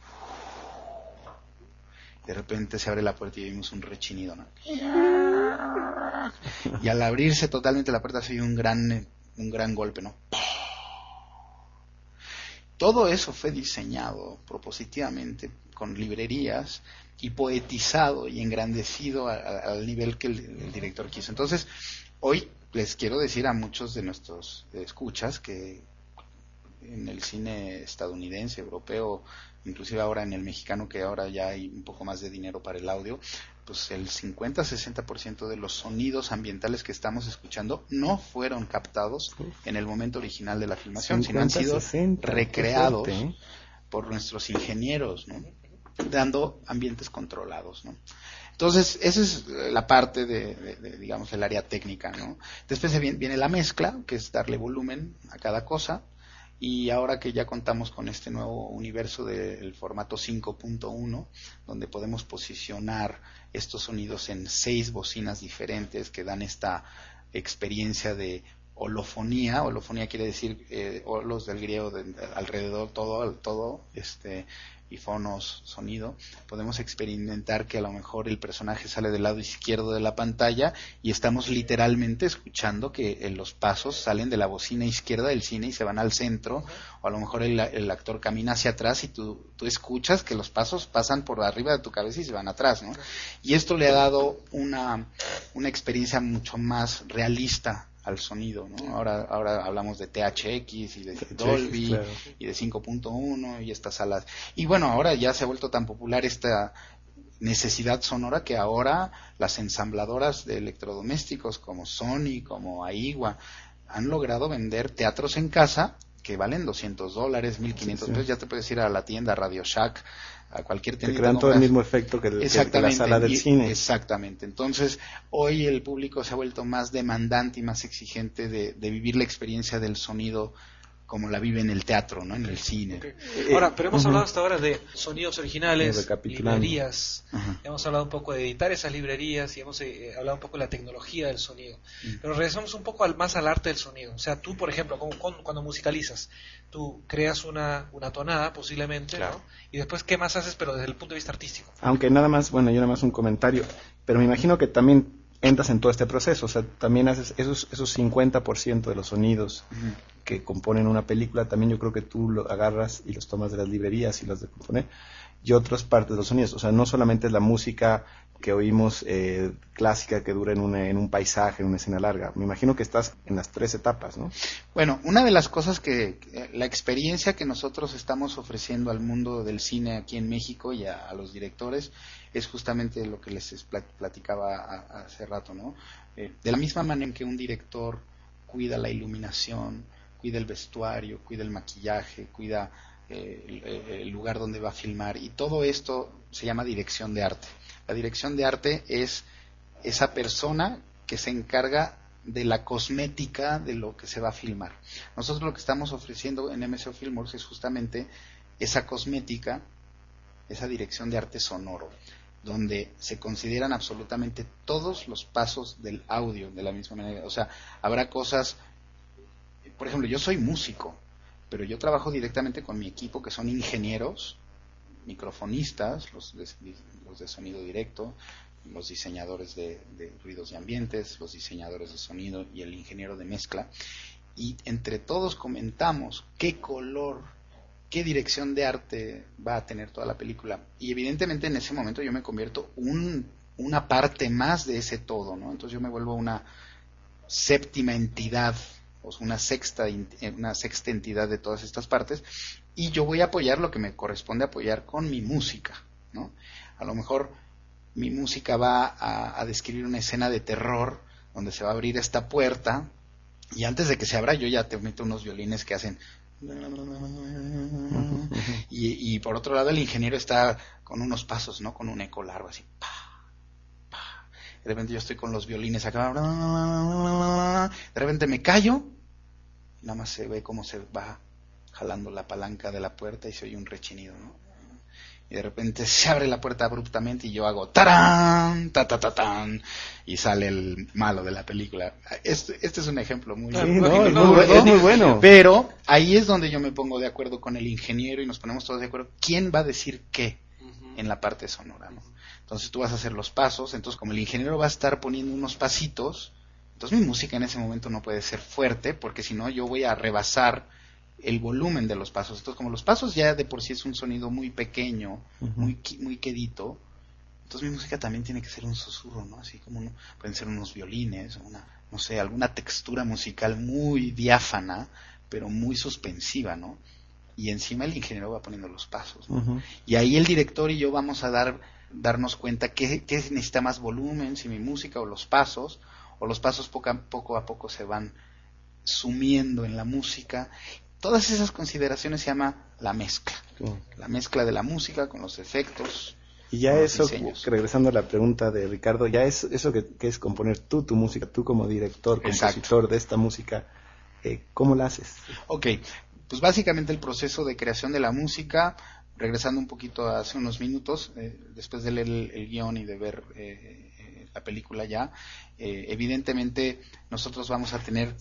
De repente se abre la puerta y oímos un rechinido, ¿no? Y al abrirse totalmente la puerta se oye un gran, un gran golpe, ¿no? Todo eso fue diseñado propositivamente con librerías y poetizado y engrandecido a, a, al nivel que el, el director quiso. Entonces, hoy les quiero decir a muchos de nuestros escuchas que en el cine estadounidense, europeo, inclusive ahora en el mexicano, que ahora ya hay un poco más de dinero para el audio, pues el cincuenta a sesenta por ciento de los sonidos ambientales que estamos escuchando no fueron captados en el momento original de la filmación, sino han sido sesenta, recreados qué fuerte, ¿eh? por nuestros ingenieros, ¿no? Dando ambientes controlados, ¿no? Entonces, esa es la parte de, de, de, digamos, el área técnica, ¿no? Después viene, viene la mezcla, que es darle volumen a cada cosa. Y ahora que ya contamos con este nuevo universo del formato cinco punto uno, donde podemos posicionar estos sonidos en seis bocinas diferentes que dan esta experiencia de holofonía. Holofonía quiere decir eh, holos del griego, de, alrededor, todo, todo, este, y fonos, sonido. Podemos experimentar que a lo mejor el personaje sale del lado izquierdo de la pantalla y estamos literalmente escuchando que eh, los pasos salen de la bocina izquierda del cine y se van al centro, o a lo mejor el, el actor camina hacia atrás y tú, tú escuchas que los pasos pasan por arriba de tu cabeza y se van atrás, ¿no? Y esto le ha dado una, una experiencia mucho más realista al sonido, ¿no? Ahora, ahora hablamos de T H X y de Dolby, claro, y de cinco punto uno y estas salas. Y bueno, ahora ya se ha vuelto tan popular esta necesidad sonora que ahora las ensambladoras de electrodomésticos como Sony, como Aiwa, han logrado vender teatros en casa que valen doscientos dólares, mil quinientos pesos. Ya te puedes ir a la tienda Radio Shack, a cualquier tienda. Te crean todo el mismo efecto que, el, que la sala del y, cine. Exactamente. Entonces, hoy el público se ha vuelto más demandante y más exigente de, de vivir la experiencia del sonido como la vive en el teatro, ¿no? En el cine. Okay. Ahora, pero hemos Uh-huh. hablado hasta ahora de sonidos originales, librerías, uh-huh. hemos hablado un poco de editar esas librerías y hemos eh, hablado un poco de la tecnología del sonido. Uh-huh. Pero regresamos un poco al, más al arte del sonido. O sea, tú, por ejemplo, cuando, cuando musicalizas, tú creas una, una tonada posiblemente, claro. ¿no? Y después, ¿qué más haces, pero desde el punto de vista artístico? Aunque nada más, bueno, yo nada más un comentario, pero me imagino que también entras en todo este proceso, o sea, también haces esos esos cincuenta por ciento de los sonidos uh-huh. que componen una película, también yo creo que tú lo agarras y los tomas de las librerías y los de componer, y otras partes de los sonidos, o sea, no solamente es la música que oímos eh, clásica que dura en, una, en un paisaje, en una escena larga, me imagino que estás en las tres etapas, ¿no? Bueno, una de las cosas que, la experiencia que nosotros estamos ofreciendo al mundo del cine aquí en México y a, a los directores, es justamente lo que les platicaba a, a hace rato, ¿no? Eh, de la misma manera en que un director cuida la iluminación, cuida el vestuario, cuida el maquillaje, cuida eh, el, el lugar donde va a filmar, y todo esto se llama dirección de arte. La dirección de arte es esa persona que se encarga de la cosmética de lo que se va a filmar. Nosotros lo que estamos ofreciendo en M S O Filmworks es justamente esa cosmética, esa dirección de arte sonoro, donde se consideran absolutamente todos los pasos del audio de la misma manera. O sea, habrá cosas, por ejemplo, yo soy músico, pero yo trabajo directamente con mi equipo, que son ingenieros, microfonistas, los de, los de sonido directo, los diseñadores de, de ruidos y ambientes, los diseñadores de sonido y el ingeniero de mezcla, y entre todos comentamos qué color, qué dirección de arte va a tener toda la película, y evidentemente en ese momento yo me convierto un, una parte más de ese todo, ¿no? Entonces yo me vuelvo una séptima entidad, o una sexta, una sexta entidad de todas estas partes, y yo voy a apoyar lo que me corresponde apoyar con mi música, ¿no? A lo mejor mi música va a, a describir una escena de terror donde se va a abrir esta puerta, y antes de que se abra yo ya te meto unos violines que hacen y, y por otro lado el ingeniero está con unos pasos, ¿no? Con un eco largo así, pa, pa. De repente yo estoy con los violines acá, de repente me callo y nada más se ve cómo se va jalando la palanca de la puerta y se oye un rechinido, ¿no? Y de repente se abre la puerta abruptamente y yo hago tarán, ta ta ta tan, y sale el malo de la película. Este, este es un ejemplo muy, sí, no, es, muy, es muy bueno. Pero ahí es donde yo me pongo de acuerdo con el ingeniero y nos ponemos todos de acuerdo. ¿Quién va a decir qué uh-huh. en la parte sonora, ¿no? Entonces tú vas a hacer los pasos, entonces como el ingeniero va a estar poniendo unos pasitos, entonces mi música en ese momento no puede ser fuerte, porque si no yo voy a rebasar el volumen de los pasos. Entonces como los pasos ya de por sí es un sonido muy pequeño, uh-huh. muy muy quedito, entonces mi música también tiene que ser un susurro, ¿no? Así como uno, pueden ser unos violines, una, no sé, alguna textura musical muy diáfana, pero muy suspensiva, ¿no? Y encima el ingeniero va poniendo los pasos, ¿no? Uh-huh. Y ahí el director y yo vamos a dar darnos cuenta qué, qué necesita más volumen, si mi música o los pasos, o los pasos poco a poco, a poco se van sumiendo en la música. Todas esas consideraciones se llama la mezcla, sí. La mezcla de la música con los efectos. Y ya eso, regresando a la pregunta de Ricardo, ya es eso que, que es componer tú tu música, tú como director, compositor Exacto. de esta música, eh, ¿cómo la haces? Ok, pues básicamente el proceso de creación de la música, regresando un poquito a hace unos minutos, eh, después de leer el, el guión y de ver eh, eh, la película ya, eh, evidentemente nosotros vamos a tener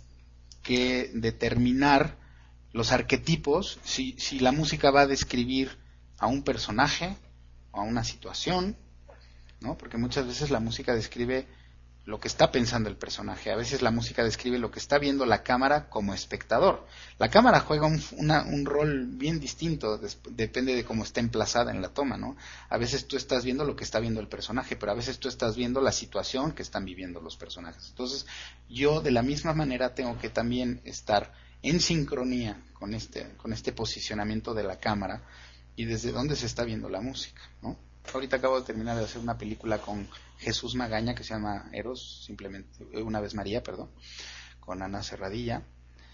que determinar los arquetipos, si, si la música va a describir a un personaje o a una situación, ¿no? Porque muchas veces la música describe lo que está pensando el personaje, a veces la música describe lo que está viendo la cámara como espectador. La cámara juega un, una, un rol bien distinto, des, depende de cómo está emplazada en la toma, ¿no? A veces tú estás viendo lo que está viendo el personaje, pero a veces tú estás viendo la situación que están viviendo los personajes. Entonces, yo de la misma manera tengo que también estar en sincronía con este, con este posicionamiento de la cámara y desde dónde se está viendo la música, ¿no? Ahorita acabo de terminar de hacer una película con Jesús Magaña que se llama Eros, simplemente Una vez María, perdón, con Ana Serradilla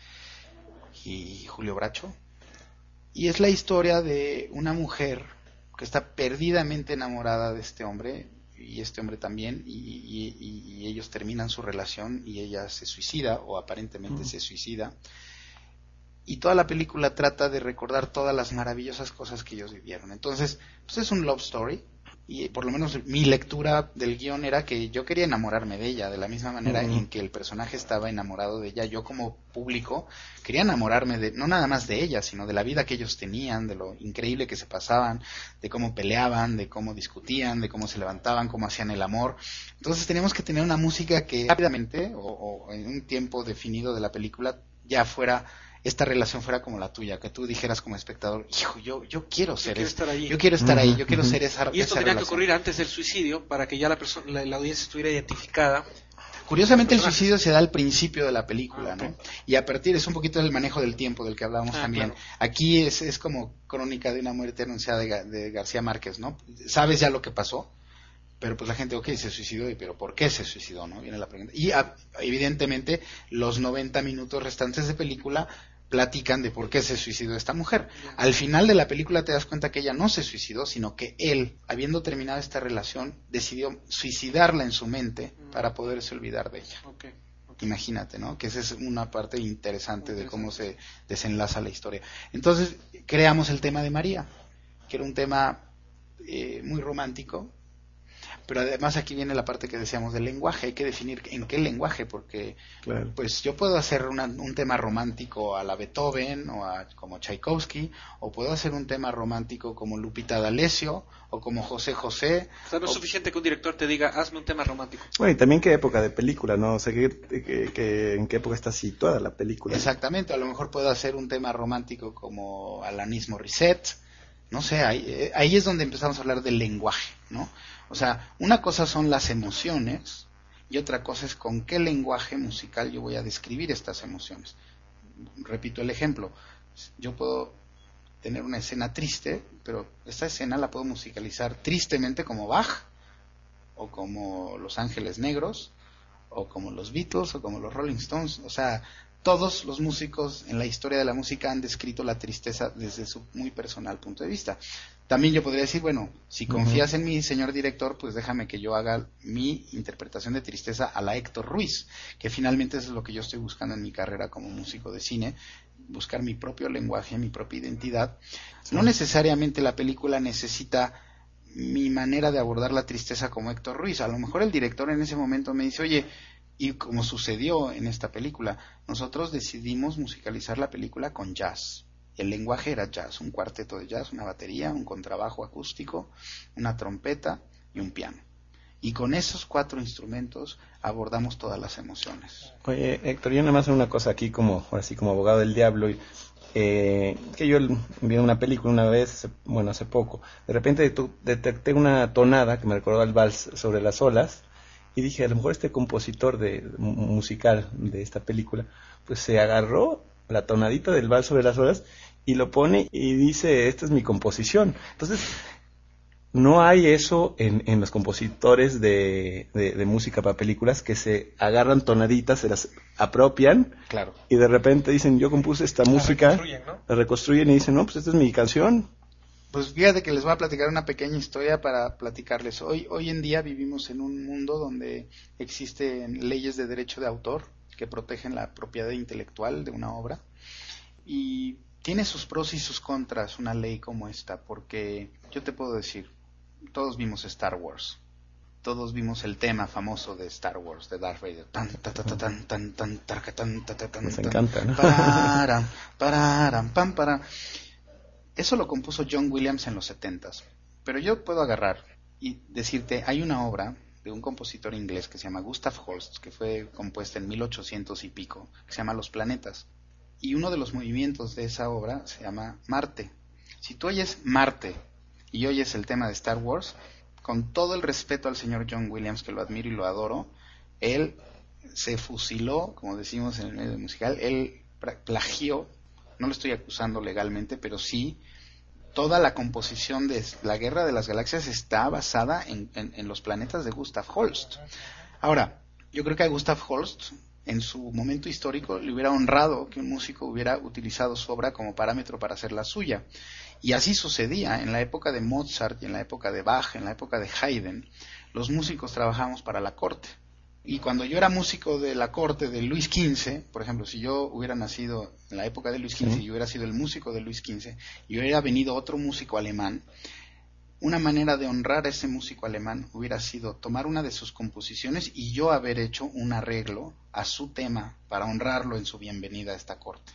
y Julio Bracho, y es la historia de una mujer que está perdidamente enamorada de este hombre y este hombre también, y, y, y ellos terminan su relación y ella se suicida o aparentemente uh-huh. se suicida. y toda la película trata de recordar todas las maravillosas cosas que ellos vivieron. Entonces, pues es un love story, y por lo menos mi lectura del guión era que yo quería enamorarme de ella, de la misma manera uh-huh. en que el personaje estaba enamorado de ella. Yo como público quería enamorarme de, no nada más de ella, sino de la vida que ellos tenían, de lo increíble que se pasaban, de cómo peleaban, de cómo discutían, de cómo se levantaban, cómo hacían el amor. Entonces teníamos que tener una música que rápidamente, o, o en un tiempo definido de la película, ya fuera, esta relación fuera como la tuya, que tú dijeras como espectador, hijo, yo yo quiero ser, yo quiero estar ahí, yo quiero estar uh-huh. ahí, yo quiero uh-huh. ser esa. Y esto esa tenía relación. que ocurrir antes del suicidio para que ya la persona, la, la audiencia estuviera identificada. Curiosamente el suicidio se da al principio de la película, ¿no? Y a partir es un poquito del manejo del tiempo del que hablábamos ah, también. Claro. Aquí es es como crónica de una muerte anunciada de, de García Márquez, ¿no? Sabes ya lo que pasó, pero pues la gente, ok, se suicidó, pero ¿por qué se suicidó, no? Viene la pregunta. Y a, evidentemente los noventa minutos restantes de película platican de por qué se suicidó esta mujer. Al final de la película te das cuenta que ella no se suicidó, sino que él, habiendo terminado esta relación, decidió suicidarla en su mente para poderse olvidar de ella. Okay. Okay. Imagínate, ¿no? Que esa es una parte interesante de cómo se desenlaza la historia. Entonces, creamos el tema de María, que era un tema eh, muy romántico. Pero además aquí viene la parte que decíamos del lenguaje, hay que definir en qué lenguaje, porque claro. pues yo puedo hacer una, un tema romántico a la Beethoven o a, como Tchaikovsky, o puedo hacer un tema romántico como Lupita D'Alessio o como José José. O sea, no es o... suficiente que un director te diga, hazme un tema romántico. Bueno, y también qué época de película, ¿no? O sea, que, que, que, en qué época está situada la película. Exactamente, a lo mejor puedo hacer un tema romántico como Alanis Morissette, no sé, ahí, ahí es donde empezamos a hablar del lenguaje, ¿no? O sea, una cosa son las emociones y otra cosa es con qué lenguaje musical yo voy a describir estas emociones. Repito el ejemplo, yo puedo tener una escena triste, pero esta escena la puedo musicalizar tristemente como Bach, o como Los Ángeles Negros, o como los Beatles, o como los Rolling Stones. O sea, todos los músicos en la historia de la música han descrito la tristeza desde su muy personal punto de vista. También yo podría decir, bueno, si confías uh-huh. en mí, señor director, pues déjame que yo haga mi interpretación de tristeza a la Héctor Ruiz, que finalmente eso es lo que yo estoy buscando en mi carrera como músico de cine, buscar mi propio lenguaje, mi propia identidad. Sí. No necesariamente la película necesita mi manera de abordar la tristeza como Héctor Ruiz. A lo mejor el director en ese momento me dice, oye, y como sucedió en esta película, nosotros decidimos musicalizar la película con jazz. El lenguaje era jazz, un cuarteto de jazz, una batería, un contrabajo acústico, una trompeta y un piano. Y con esos cuatro instrumentos abordamos todas las emociones. Oye, Héctor, yo nada más una cosa aquí como, ahora sí, como abogado del diablo, y, eh, que yo vi una película una vez, bueno, hace poco, de repente detecté una tonada que me recordó al vals sobre las olas, y dije, a lo mejor este compositor de musical de esta película, pues se agarró la tonadita del vals sobre las olas y lo pone y dice, esta es mi composición. Entonces, no hay eso en, en los compositores de, de, de música para películas, que se agarran tonaditas, se las apropian, claro, y de repente dicen, yo compuse esta la música, reconstruyen, ¿no? La reconstruyen y dicen, no, pues esta es mi canción. Pues fíjate que les voy a platicar una pequeña historia para platicarles. Hoy, hoy en día vivimos en un mundo donde existen leyes de derecho de autor que protegen la propiedad intelectual de una obra, y tiene sus pros y sus contras una ley como esta, porque yo te puedo decir, todos vimos Star Wars, todos vimos el tema famoso de Star Wars, de Darth Vader. Tan, ta, ta, ta, tan, tan, tan, tarca, tan, ta, ta, tan, Nos tan, encanta, ¿no? Pararam, pararam, pam, para. Eso lo compuso John Williams en los setentas. Pero yo puedo agarrar y decirte, hay una obra de un compositor inglés que se llama Gustav Holst, que fue compuesta en mil ochocientos y pico, que se llama Los Planetas. Y uno de los movimientos de esa obra se llama Marte. Si tú oyes Marte y oyes el tema de Star Wars, con todo el respeto al señor John Williams, que lo admiro y lo adoro, él se fusiló, como decimos en el medio musical, él plagió, no lo estoy acusando legalmente, pero sí, toda la composición de La Guerra de las Galaxias está basada en, en, en los planetas de Gustav Holst. Ahora, yo creo que a Gustav Holst, en su momento histórico, le hubiera honrado que un músico hubiera utilizado su obra como parámetro para hacer la suya. Y así sucedía en la época de Mozart y en la época de Bach, en la época de Haydn. Los músicos trabajábamos para la corte. Y cuando yo era músico de la corte de Luis quince, por ejemplo, si yo hubiera nacido en la época de Luis quince sí. y yo hubiera sido el músico de Luis quince y hubiera venido otro músico alemán, una manera de honrar a ese músico alemán hubiera sido tomar una de sus composiciones y yo haber hecho un arreglo a su tema para honrarlo en su bienvenida a esta corte.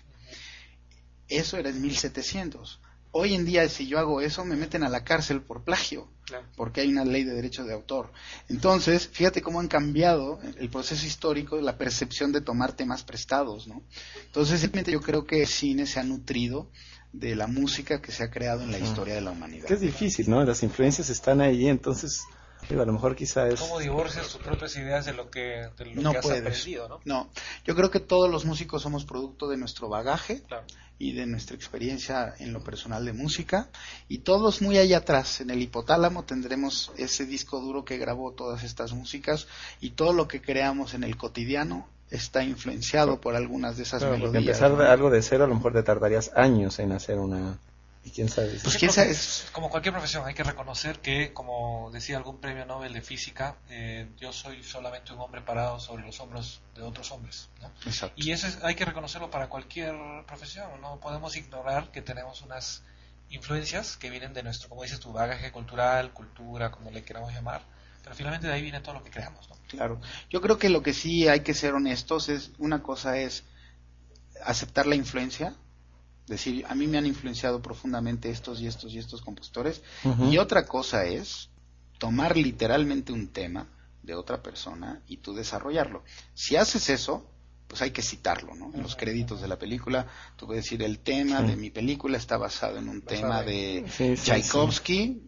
Eso era en mil setecientos. Hoy en día, si yo hago eso, me meten a la cárcel por plagio, claro, porque hay una ley de derecho de autor. Entonces, fíjate cómo han cambiado el proceso histórico, la percepción de tomar temas prestados, ¿no? Entonces, simplemente yo creo que el cine se ha nutrido de la música que se ha creado en la historia de la humanidad. Que es difícil, ¿no? Las influencias están ahí, entonces... a lo mejor quizá es... ¿Cómo divorcias tus propias ideas de lo que, de lo no que has puedes. aprendido, ¿no? No, yo creo que todos los músicos somos producto de nuestro bagaje, claro, y de nuestra experiencia en lo personal de música, y todos muy allá atrás, en el hipotálamo, tendremos ese disco duro que grabó todas estas músicas, y todo lo que creamos en el cotidiano está influenciado por algunas de esas claro, melodías. Empezar ¿no? de algo de cero, a lo mejor te tardarías años en hacer una... ¿Y quién sabe? Pues quién sabe. Como cualquier profesión, hay que reconocer que, como decía algún premio Nobel de física, eh, yo soy solamente un hombre parado sobre los hombros de otros hombres, ¿no? Exacto. Y eso es, hay que reconocerlo para cualquier profesión. No podemos ignorar que tenemos unas influencias que vienen de nuestro, como dices tu bagaje cultural, cultura, como le queramos llamar, pero finalmente de ahí viene todo lo que creamos, ¿no? Claro. Yo creo que lo que sí hay que ser honestos es, una cosa es aceptar la influencia, decir, a mí me han influenciado profundamente estos y estos y estos compositores, uh-huh, y otra cosa es tomar literalmente un tema de otra persona y tú desarrollarlo. Si haces eso, pues hay que citarlo, ¿no? En los créditos de la película, tú puedes decir, el tema sí. de mi película está basado en un basado tema en... de sí, sí, Tchaikovsky, sí.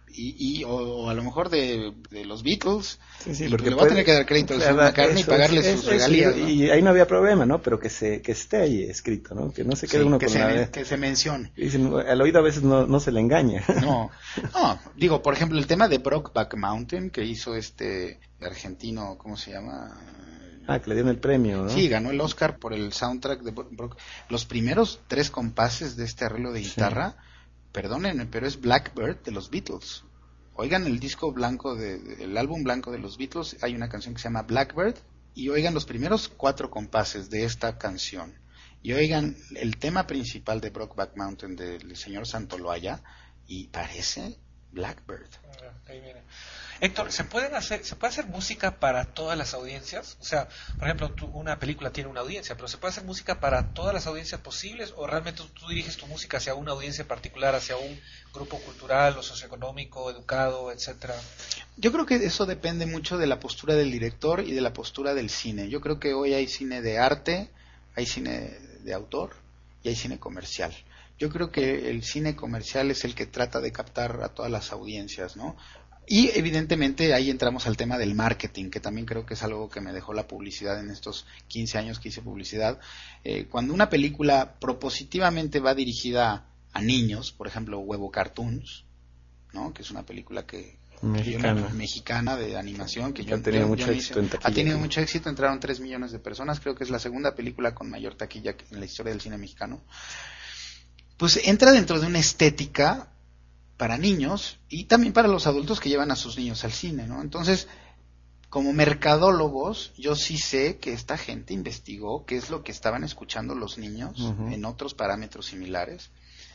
Y, y o, o a lo mejor de, de los Beatles, sí, sí, y porque le va a tener que dar crédito a McCartney y pagarle es, sus es, regalías, ¿no? Y ahí no había problema, ¿no? Pero que se que esté ahí escrito, ¿no? Que no se quede sí, uno que con se la men, que se mencione. Y dicen, al oído a veces no, no se le engaña. No, no, digo, por ejemplo, el tema de Brokeback Mountain que hizo este argentino, ¿cómo se llama? Ah, que le dieron el premio, ¿no? Sí, ganó el Oscar por el soundtrack de Brock. Los primeros tres compases de este arreglo de guitarra, sí. Perdónenme, pero es Blackbird de los Beatles. Oigan el disco blanco, de, de, el álbum blanco de los Beatles, hay una canción que se llama Blackbird, y oigan los primeros cuatro compases de esta canción, y oigan el tema principal de Brokeback Mountain del señor Santoloaya, y parece Blackbird. Ahí viene. Héctor, ¿se pueden hacer, se puede hacer música para todas las audiencias? O sea, por ejemplo, tú, una película tiene una audiencia, pero ¿se puede hacer música para todas las audiencias posibles? ¿O realmente tú, tú diriges tu música hacia una audiencia particular, hacia un grupo cultural o socioeconómico, educado, etcétera? Yo creo que eso depende mucho de la postura del director y de la postura del cine. Yo creo que hoy hay cine de arte, hay cine de autor y hay cine comercial. Yo creo que el cine comercial es el que trata de captar a todas las audiencias, ¿no? Y evidentemente ahí entramos al tema del marketing, que también creo que es algo que me dejó la publicidad en estos quince años que hice publicidad. Eh, cuando una película propositivamente va dirigida a niños, por ejemplo Huevo Cartoons, ¿no? Que es una película que mexicana, que mexicana de animación que yo, yo, ha tenido yo, mucho yo éxito hice, en taquilla, ha tenido ¿sí? mucho éxito, entraron tres millones de personas, creo que es la segunda película con mayor taquilla en la historia del cine mexicano. Pues entra dentro de una estética para niños y también para los adultos que llevan a sus niños al cine, ¿no? Entonces, como mercadólogos, yo sí sé que esta gente investigó qué es lo que estaban escuchando los niños uh-huh. en otros parámetros similares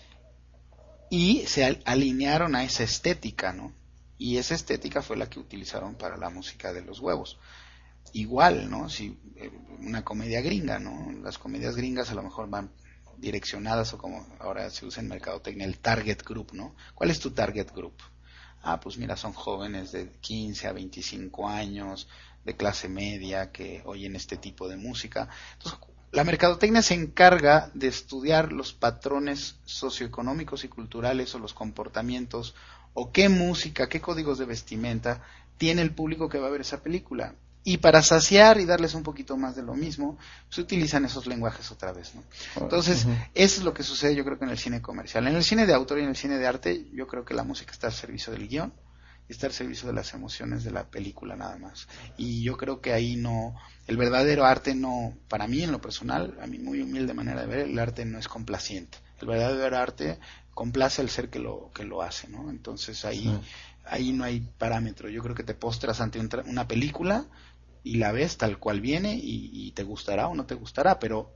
y se al- alinearon a esa estética, ¿no? Y esa estética fue la que utilizaron para la música de los huevos. Igual, ¿no? Si eh, una comedia gringa, ¿no? Las comedias gringas a lo mejor van direccionadas o como ahora se usa en mercadotecnia el target group, ¿no? ¿Cuál es tu target group? Ah, pues mira, son jóvenes de quince a veinticinco años, de clase media, que oyen este tipo de música. Entonces, la mercadotecnia se encarga de estudiar los patrones socioeconómicos y culturales o los comportamientos o qué música, qué códigos de vestimenta tiene el público que va a ver esa película. Y para saciar y darles un poquito más de lo mismo, se utilizan esos lenguajes otra vez, ¿no? Entonces, uh-huh. eso es lo que sucede yo creo que en el cine comercial. En el cine de autor y en el cine de arte, yo creo que la música está al servicio del guión y está al servicio de las emociones de la película nada más. Y yo creo que ahí no, el verdadero arte no, para mí en lo personal, a mi muy humilde manera de ver, el arte no es complaciente. El verdadero arte complace al ser que lo, que lo hace, ¿no? Entonces ahí, sí. ahí no hay parámetro. Yo creo que te postras ante un tra- una película y la ves tal cual viene y, y te gustará o no te gustará, pero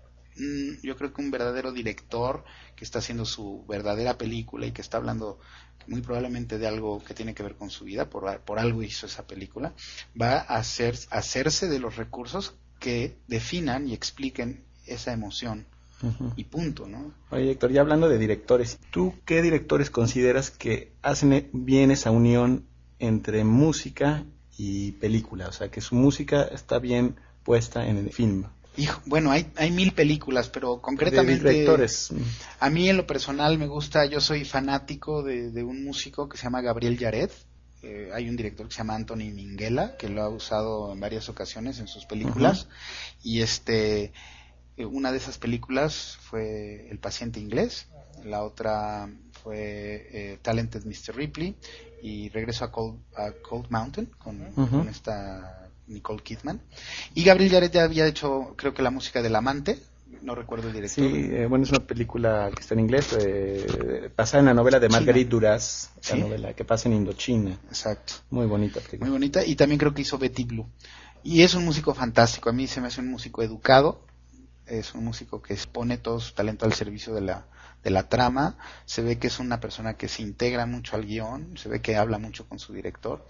mmm, yo creo que un verdadero director que está haciendo su verdadera película y que está hablando muy probablemente de algo que tiene que ver con su vida, por, por algo hizo esa película, va a hacer, hacerse de los recursos que definan y expliquen esa emoción. Uh-huh. Y punto, ¿no? Oye, Héctor, ya hablando de directores, ¿tú qué directores consideras que hacen bien esa unión entre música y película? O sea, que su música está bien puesta en el film. Hijo, bueno, hay, hay mil películas, pero concretamente... De directores. A mí en lo personal me gusta, yo soy fanático de, de un músico que se llama Gabriel Yared. Eh, hay un director que se llama Anthony Minghella, que lo ha usado en varias ocasiones en sus películas. Uh-huh. Y este... una de esas películas fue El paciente inglés, la otra fue eh, Talented mister Ripley y Regreso a Cold, a Cold Mountain con, uh-huh. con esta Nicole Kidman. Y Gabriel Yared ya había hecho, creo que la música del Amante, no recuerdo el director. Sí, eh, bueno, es una película que está en inglés, eh, basada en la novela de Marguerite China. Duras, la sí. novela que pasa en Indochina. Exacto. Muy bonita película. Muy bonita, y también creo que hizo Betty Blue. Y es un músico fantástico, a mí se me hace un músico educado. Es un músico que expone todo su talento al servicio de la, de la trama, se ve que es una persona que se integra mucho al guión, se ve que habla mucho con su director,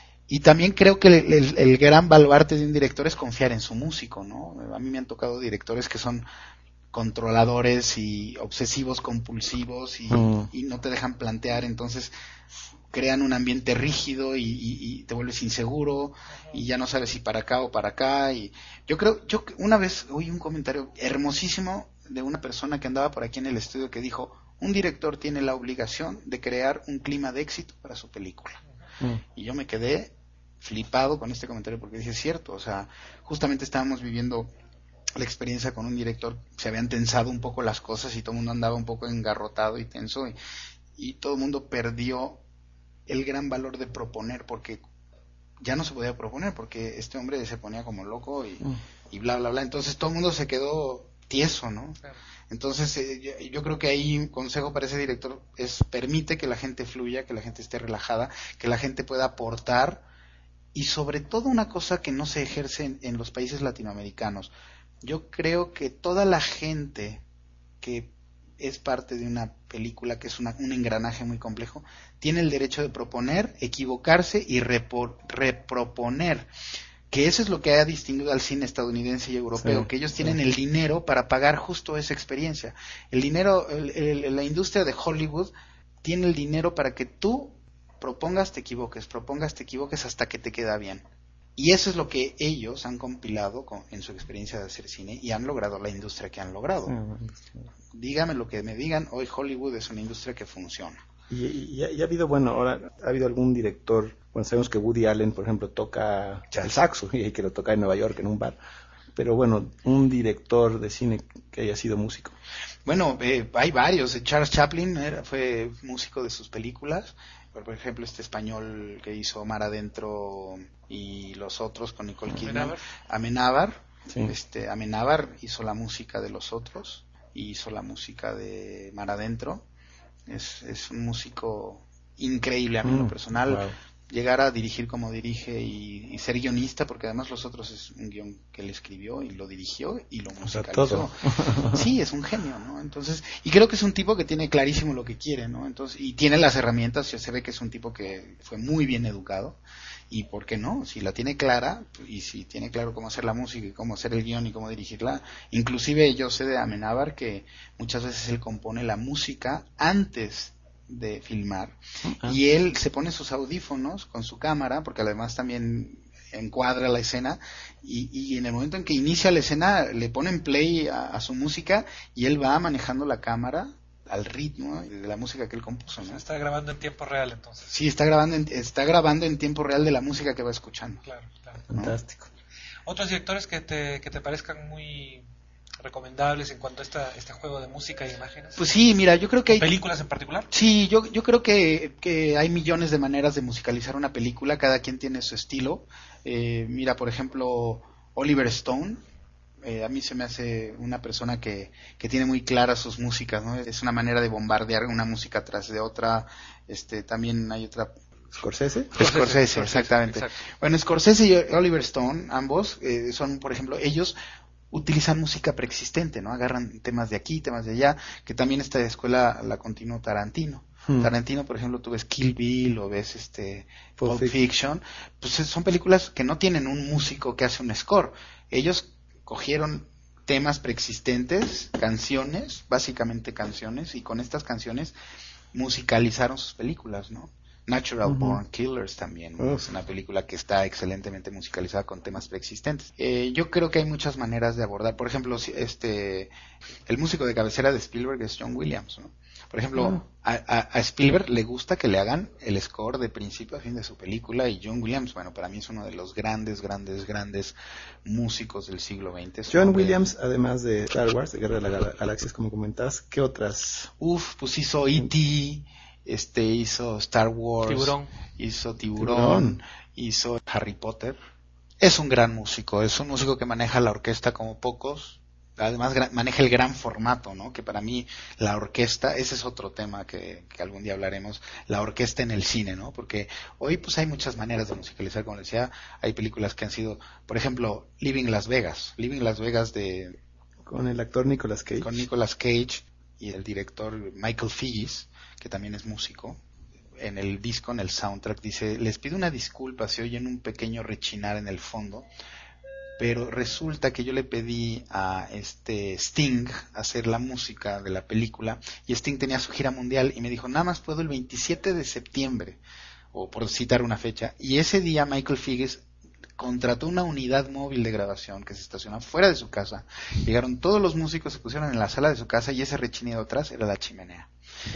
y también creo que el, el, el gran baluarte de un director es confiar en su músico, ¿no? A mí me han tocado directores que son controladores y obsesivos compulsivos y, mm. y no te dejan plantear, entonces crean un ambiente rígido y, y, y te vuelves inseguro y ya no sabes si para acá o para acá. Y yo creo, yo una vez oí un comentario hermosísimo de una persona que andaba por aquí en el estudio que dijo: un director tiene la obligación de crear un clima de éxito para su película. Mm. Y yo me quedé flipado con este comentario porque dije, es cierto, o sea, justamente estábamos viviendo la experiencia con un director, se habían tensado un poco las cosas y todo el mundo andaba un poco engarrotado y tenso y, y todo el mundo perdió el gran valor de proponer, porque ya no se podía proponer, porque este hombre se ponía como loco y, mm. y bla, bla, bla. Entonces todo el mundo se quedó tieso, ¿no? Claro. Entonces eh, yo, yo creo que ahí un consejo para ese director es: permite que la gente fluya, que la gente esté relajada, que la gente pueda aportar, y sobre todo una cosa que no se ejerce en, en los países latinoamericanos. Yo creo que toda la gente que es parte de una película, que es una, un engranaje muy complejo, tiene el derecho de proponer, equivocarse y repor, reproponer, que eso es lo que ha distinguido al cine estadounidense y europeo, sí, que ellos tienen sí. el dinero para pagar justo esa experiencia. El dinero, el, el, la industria de Hollywood tiene el dinero para que tú propongas, te equivoques, propongas, te equivoques hasta que te queda bien. Y eso es lo que ellos han compilado con, en su experiencia de hacer cine, y han logrado la industria que han logrado. Sí. Dígame lo que me digan, hoy Hollywood es una industria que funciona. Y, y, y ha habido, bueno, ahora ha habido algún director, bueno, sabemos que Woody Allen, por ejemplo, toca el saxo, y que lo toca en Nueva York, en un bar. Pero bueno, un director de cine que haya sido músico. Bueno, eh, hay varios. Charles Chaplin era, fue músico de sus películas. Por ejemplo, este español que hizo Mar Adentro y Los Otros con Nicole Kidman, Amenábar. Sí. Este, Amenábar hizo la música de Los Otros y hizo la música de Mar Adentro. Es, es un músico increíble a mí en mm, lo personal. Wow. Llegar a dirigir como dirige y, y ser guionista, porque además Los Otros es un guión que él escribió y lo dirigió y lo musicalizó. O sea, todo. Sí, es un genio, ¿no? Entonces, y creo que es un tipo que tiene clarísimo lo que quiere, ¿no? Entonces, y tiene las herramientas, se ve que es un tipo que fue muy bien educado, y ¿por qué no? Si la tiene clara, y si tiene claro cómo hacer la música y cómo hacer el guión y cómo dirigirla, inclusive yo sé de Amenábar que muchas veces él compone la música antes de filmar, uh-huh. y él se pone sus audífonos con su cámara, porque además también encuadra la escena, y, y en el momento en que inicia la escena le ponen play a, a su música y él va manejando la cámara al ritmo de la música que él compuso, ¿no? Está grabando en tiempo real, entonces. Sí, está grabando en, está grabando en tiempo real de la música que va escuchando. Claro, claro. ¿No? Fantástico. ¿Otros directores que te, que te parezcan muy recomendables en cuanto a esta, este juego de música y imágenes? Pues sí, mira, yo creo que hay... ¿Películas en particular? Sí, yo, yo creo que, que hay millones de maneras de musicalizar una película, cada quien tiene su estilo. Eh, mira, por ejemplo, Oliver Stone, eh, a mí se me hace una persona que, que tiene muy claras sus músicas, ¿no? Es una manera de bombardear una música tras de otra. Este, también hay otra Scorsese. Scorsese, Scorsese exactamente. Exacto. Bueno, Scorsese y Oliver Stone, ambos, eh, son, por ejemplo, ellos utilizan música preexistente, ¿no? Agarran temas de aquí, temas de allá, que también esta escuela la continuó Tarantino. Hmm. Tarantino, por ejemplo, tú ves Kill Bill o ves este Pulp Fiction, pues son películas que no tienen un músico que hace un score. Ellos cogieron temas preexistentes, canciones, básicamente canciones, y con estas canciones musicalizaron sus películas, ¿no? Natural uh-huh. Born Killers también, ¿no? Es una película que está excelentemente musicalizada con temas preexistentes. Eh, yo creo que hay muchas maneras de abordar. Por ejemplo, este, el músico de cabecera de Spielberg es John Williams, ¿no? Por ejemplo, uh-huh. a, a, a Spielberg le gusta que le hagan el score de principio a fin de su película, y John Williams, bueno, para mí es uno de los grandes, grandes, grandes músicos del siglo veinte. John Williams, de... además de Star Wars, de Guerra de las Galaxias, como comentabas, ¿qué otras? Uf, pues hizo E T, este hizo Star Wars, Tiburón. hizo Tiburón, Tiburón, hizo Harry Potter. Es un gran músico, es un músico que maneja la orquesta como pocos. Además gra- maneja el gran formato, ¿no? Que para mí la orquesta, ese es otro tema que, que algún día hablaremos, la orquesta en el cine, ¿no? Porque hoy pues hay muchas maneras de musicalizar, como decía, hay películas que han sido, por ejemplo, Living Las Vegas, Living Las Vegas de... Con el actor Nicolas Cage. Con Nicolas Cage y el director Michael Figgis, que también es músico. En el disco, en el soundtrack, dice, les pido una disculpa si oyen un pequeño rechinar en el fondo, pero resulta que yo le pedí a este Sting hacer la música de la película, y Sting tenía su gira mundial y me dijo, nada más puedo el veintisiete de septiembre, o por citar una fecha, y ese día Michael Figgis contrató una unidad móvil de grabación que se estacionó fuera de su casa. Llegaron todos los músicos, se pusieron en la sala de su casa, y ese rechinido atrás era la chimenea.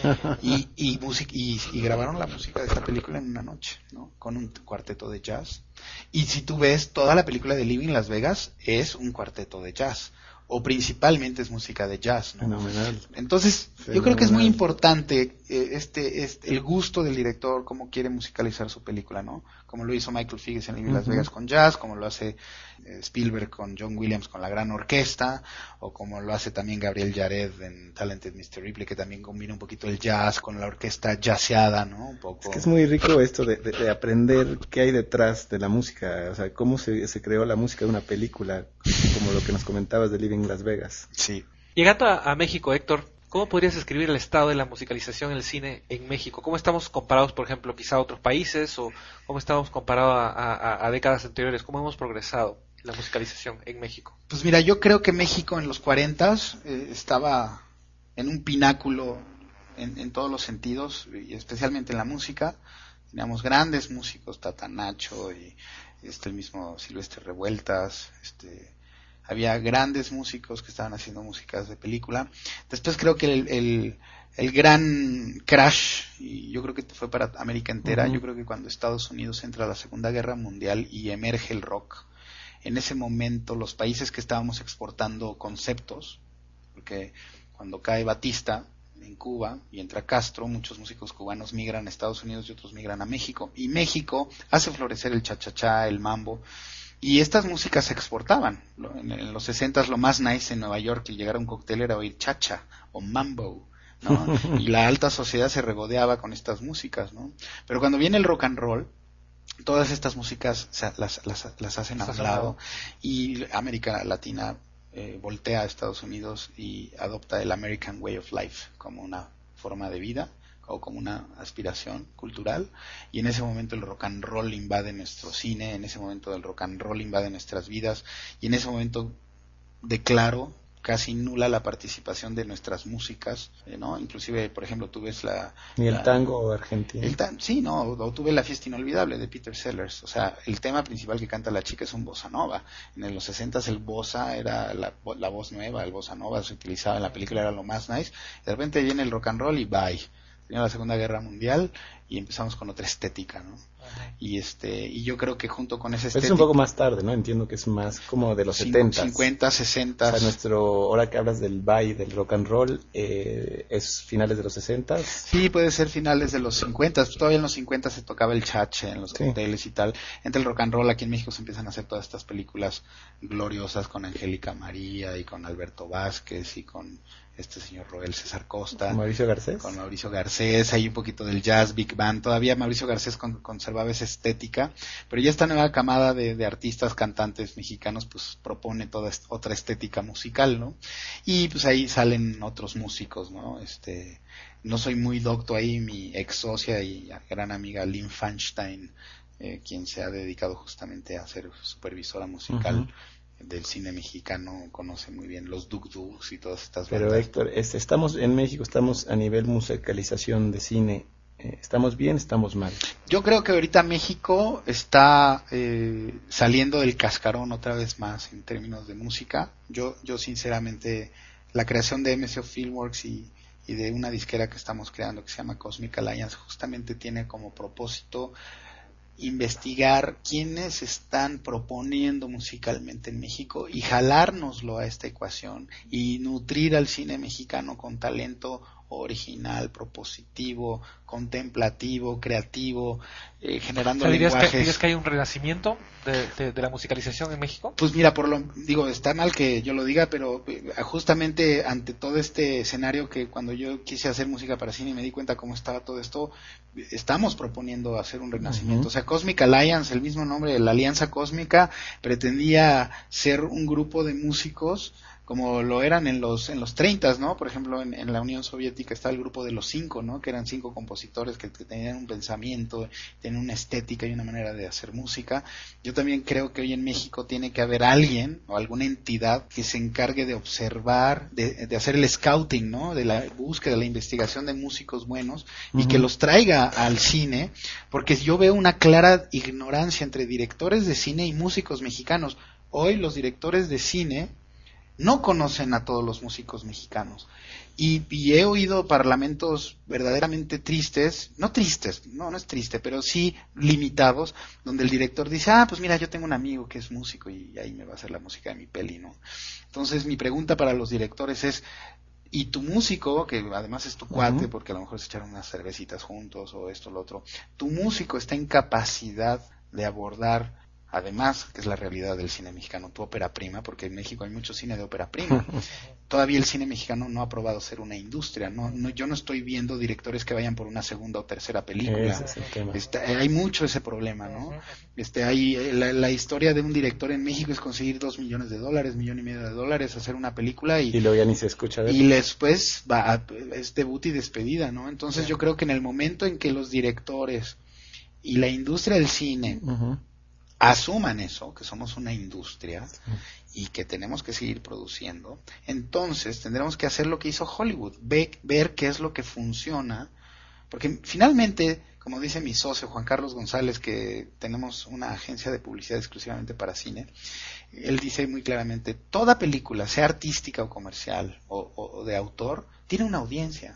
y, y, music, y, y grabaron la música de esta película en una noche, ¿no? Con un cuarteto de jazz. Y si tú ves, toda la película de Living Las Vegas es un cuarteto de jazz, o principalmente es música de jazz, ¿no? Fenomenal. Entonces, Fenomenal. Yo creo que es muy importante eh, este, este el gusto del director, cómo quiere musicalizar su película, ¿no? Como lo hizo Michael Figgis en Living uh-huh. Las Vegas con jazz, como lo hace eh, Spielberg con John Williams con la gran orquesta, o como lo hace también Gabriel Yared en Talented mister Ripley, que también combina un poquito el jazz con la orquesta jazzeada, ¿no? Un poco. Es que es muy rico esto de, de, de aprender qué hay detrás de la música, o sea, cómo se, se creó la música de una película, como lo que nos comentabas de Living Las Vegas. Sí. Llegando a, a México, Héctor, ¿cómo podrías describir el estado de la musicalización en el cine en México? ¿Cómo estamos comparados, por ejemplo, quizá a otros países, o cómo estamos comparados a, a, a décadas anteriores? ¿Cómo hemos progresado la musicalización en México? Pues mira, yo creo que México en los cuarentas eh, estaba en un pináculo en, en todos los sentidos, y especialmente en la música. Teníamos grandes músicos, Tata Nacho y este el mismo Silvestre Revueltas, este había grandes músicos que estaban haciendo músicas de película. Después creo que el, el, el gran crash, y yo creo que fue para América entera, uh-huh. yo creo que cuando Estados Unidos entra a la Segunda Guerra Mundial y emerge el rock, en ese momento los países que estábamos exportando conceptos, porque cuando cae Batista en Cuba y entra Castro, muchos músicos cubanos migran a Estados Unidos y otros migran a México, y México hace florecer el cha-cha-cha, el mambo, y estas músicas se exportaban. En los sesentas lo más nice en Nueva York, y llegar a un cóctel era oír cha-cha o mambo, ¿no? Y la alta sociedad se regodeaba con estas músicas, ¿no? Pero cuando viene el rock and roll, todas estas músicas las, las, las hacen a un lado, y América Latina eh, voltea a Estados Unidos y adopta el American Way of Life como una forma de vida, o como una aspiración cultural, y en ese momento el rock and roll invade nuestro cine, en ese momento el rock and roll invade nuestras vidas, y en ese momento declaro casi nula la participación de nuestras músicas, eh, ¿no? Inclusive, por ejemplo, tú ves la... Ni el la, tango argentino. El ta- sí, no, o tú ves La Fiesta Inolvidable de Peter Sellers, o sea, el tema principal que canta la chica es un bossa nova. En los sesentas el bossa era la, la voz nueva, el bossa nova se utilizaba en la película, era lo más nice, de repente viene el rock and roll y bye. La Segunda Guerra Mundial y empezamos con otra estética, ¿no? Uh-huh. Y este y yo creo que junto con esa estética... Es un poco más tarde, ¿no? Entiendo que es más como de los setentas. cincuenta, sesenta. O sea, nuestro... Ahora que hablas del bye, del rock and roll, eh, ¿es finales de los sesentas? Sí, puede ser finales de los cincuenta. Todavía en los cincuenta se tocaba el chache en los sí. hoteles y tal. Entre el rock and roll, aquí en México se empiezan a hacer todas estas películas gloriosas con Angélica María y con Alberto Vázquez y con... este señor Roel César Costa. Mauricio Garcés. Con Mauricio Garcés, hay un poquito del jazz, big band. Todavía Mauricio Garcés con, conservaba esa estética, pero ya esta nueva camada de, de artistas, cantantes mexicanos, pues propone toda esta, otra estética musical, ¿no? Y pues ahí salen otros músicos, ¿no? Este, no soy muy docto ahí, mi ex socia y gran amiga Lynn Feinstein, eh, quien se ha dedicado justamente a ser supervisora musical. Uh-huh. Del cine mexicano, conoce muy bien los Duk Duks y todas estas Pero bandas. Héctor, este, estamos en México, estamos a nivel musicalización de cine, eh, ¿estamos bien, estamos mal? Yo creo que ahorita México está eh, saliendo del cascarón otra vez más en términos de música. Yo, yo sinceramente, la creación de M C O Filmworks y, y de una disquera que estamos creando que se llama Cosmic Alliance justamente tiene como propósito investigar quiénes están proponiendo musicalmente en México y jalárnoslo a esta ecuación y nutrir al cine mexicano con talento original, propositivo, contemplativo, creativo, eh, generando o sea, ¿dirías lenguajes. Que, ¿Dirías que hay un renacimiento de, de, de la musicalización en México? Pues mira, por lo digo, está mal que yo lo diga, pero justamente ante todo este escenario que cuando yo quise hacer música para cine y me di cuenta cómo estaba todo esto, estamos proponiendo hacer un renacimiento. Uh-huh. O sea, Cosmic Alliance, el mismo nombre, la Alianza Cósmica, pretendía ser un grupo de músicos como lo eran en los en los treintas, ¿no? Por ejemplo, en, en la Unión Soviética está el grupo de los cinco, ¿no? Que eran cinco compositores que, que tenían un pensamiento, tenían una estética y una manera de hacer música. Yo también creo que hoy en México tiene que haber alguien o alguna entidad que se encargue de observar, de, de hacer el scouting, ¿no? De la búsqueda, la investigación de músicos buenos y uh-huh. que los traiga al cine, porque yo veo una clara ignorancia entre directores de cine y músicos mexicanos. Hoy los directores de cine no conocen a todos los músicos mexicanos y, y he oído parlamentos verdaderamente tristes, no tristes, no, no es triste, pero sí limitados, donde el director dice, ah, pues mira, yo tengo un amigo que es músico y ahí me va a hacer la música de mi peli, ¿no? Entonces mi pregunta para los directores es, y tu músico, que además es tu cuate, uh-huh. porque a lo mejor se echaron unas cervecitas juntos o esto o lo otro, tu músico está en capacidad de abordar, además, que es la realidad del cine mexicano, tu ópera prima, porque en México hay mucho cine de ópera prima. Todavía el cine mexicano no ha probado ser una industria. No, no, yo no estoy viendo directores que vayan por una segunda o tercera película. Ese es el tema. Este, hay mucho ese problema, ¿no? Este, hay la, la historia de un director en México es conseguir dos millones de dólares, millón y medio de dólares, hacer una película y, y luego ya ni se escucha de y después va a, es debut y despedida, ¿no? Entonces sí. Yo creo que en el momento en que los directores y la industria del cine uh-huh. asuman eso, que somos una industria y que tenemos que seguir produciendo, entonces tendremos que hacer lo que hizo Hollywood, ve, ver qué es lo que funciona, porque finalmente, como dice mi socio Juan Carlos González, que tenemos una agencia de publicidad exclusivamente para cine, él dice muy claramente, toda película, sea artística o comercial o, o, o de autor, tiene una audiencia.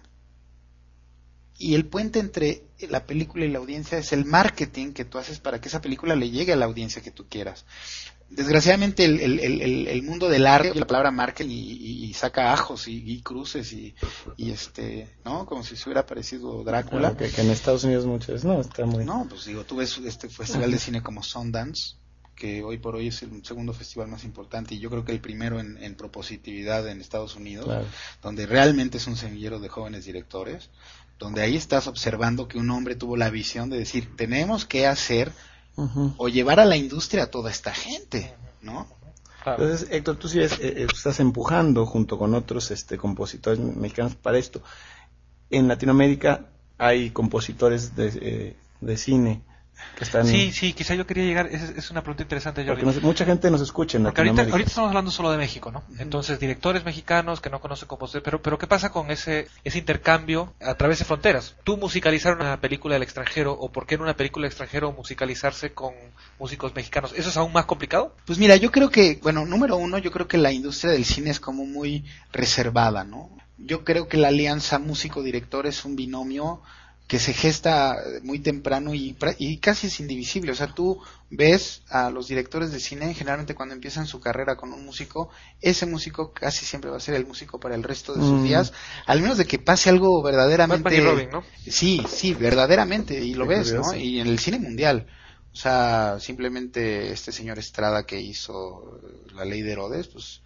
Y el puente entre la película y la audiencia es el marketing que tú haces para que esa película le llegue a la audiencia que tú quieras. Desgraciadamente el, el, el, el mundo del arte, la palabra marketing y, y, y saca ajos y, y cruces y, y este, ¿no? Como si se hubiera parecido Drácula. Ah, que, que en Estados Unidos muchos, no, está muy... No, pues digo, tú ves este festival de cine como Sundance, que hoy por hoy es el segundo festival más importante y yo creo que el primero en, en propositividad en Estados Unidos, claro. Donde realmente es un semillero de jóvenes directores, donde ahí estás observando que un hombre tuvo la visión de decir, tenemos que hacer uh-huh. o llevar a la industria a toda esta gente, ¿no? Claro. Entonces, Héctor, tú sí es, eh, estás empujando junto con otros este, compositores mexicanos para esto. En Latinoamérica hay compositores de, eh, de cine que están... Sí, sí, quizá yo quería llegar, es, es una pregunta interesante, Jordi. Porque nos, mucha gente nos escucha en Porque Latinoamérica. ahorita, ahorita estamos hablando solo de México, ¿no? Entonces, directores mexicanos que no conocen compositores, pero, pero ¿qué pasa con ese, ese intercambio a través de fronteras? ¿Tú musicalizar una película del extranjero o por qué en una película del extranjero musicalizarse con músicos mexicanos? ¿Eso es aún más complicado? Pues mira, yo creo que, bueno, número uno, yo creo que la industria del cine es como muy reservada, ¿no? Yo creo que la alianza músico-director es un binomio que se gesta muy temprano y, y casi es indivisible. O sea, tú ves a los directores de cine, generalmente cuando empiezan su carrera con un músico, ese músico casi siempre va a ser el músico para el resto de sus mm. días, al menos de que pase algo verdaderamente... Batman y Robin, ¿no? Sí, sí, verdaderamente, y lo Qué ves, curioso. ¿no? Y en el cine mundial. O sea, simplemente este señor Estrada que hizo La Ley de Herodes, pues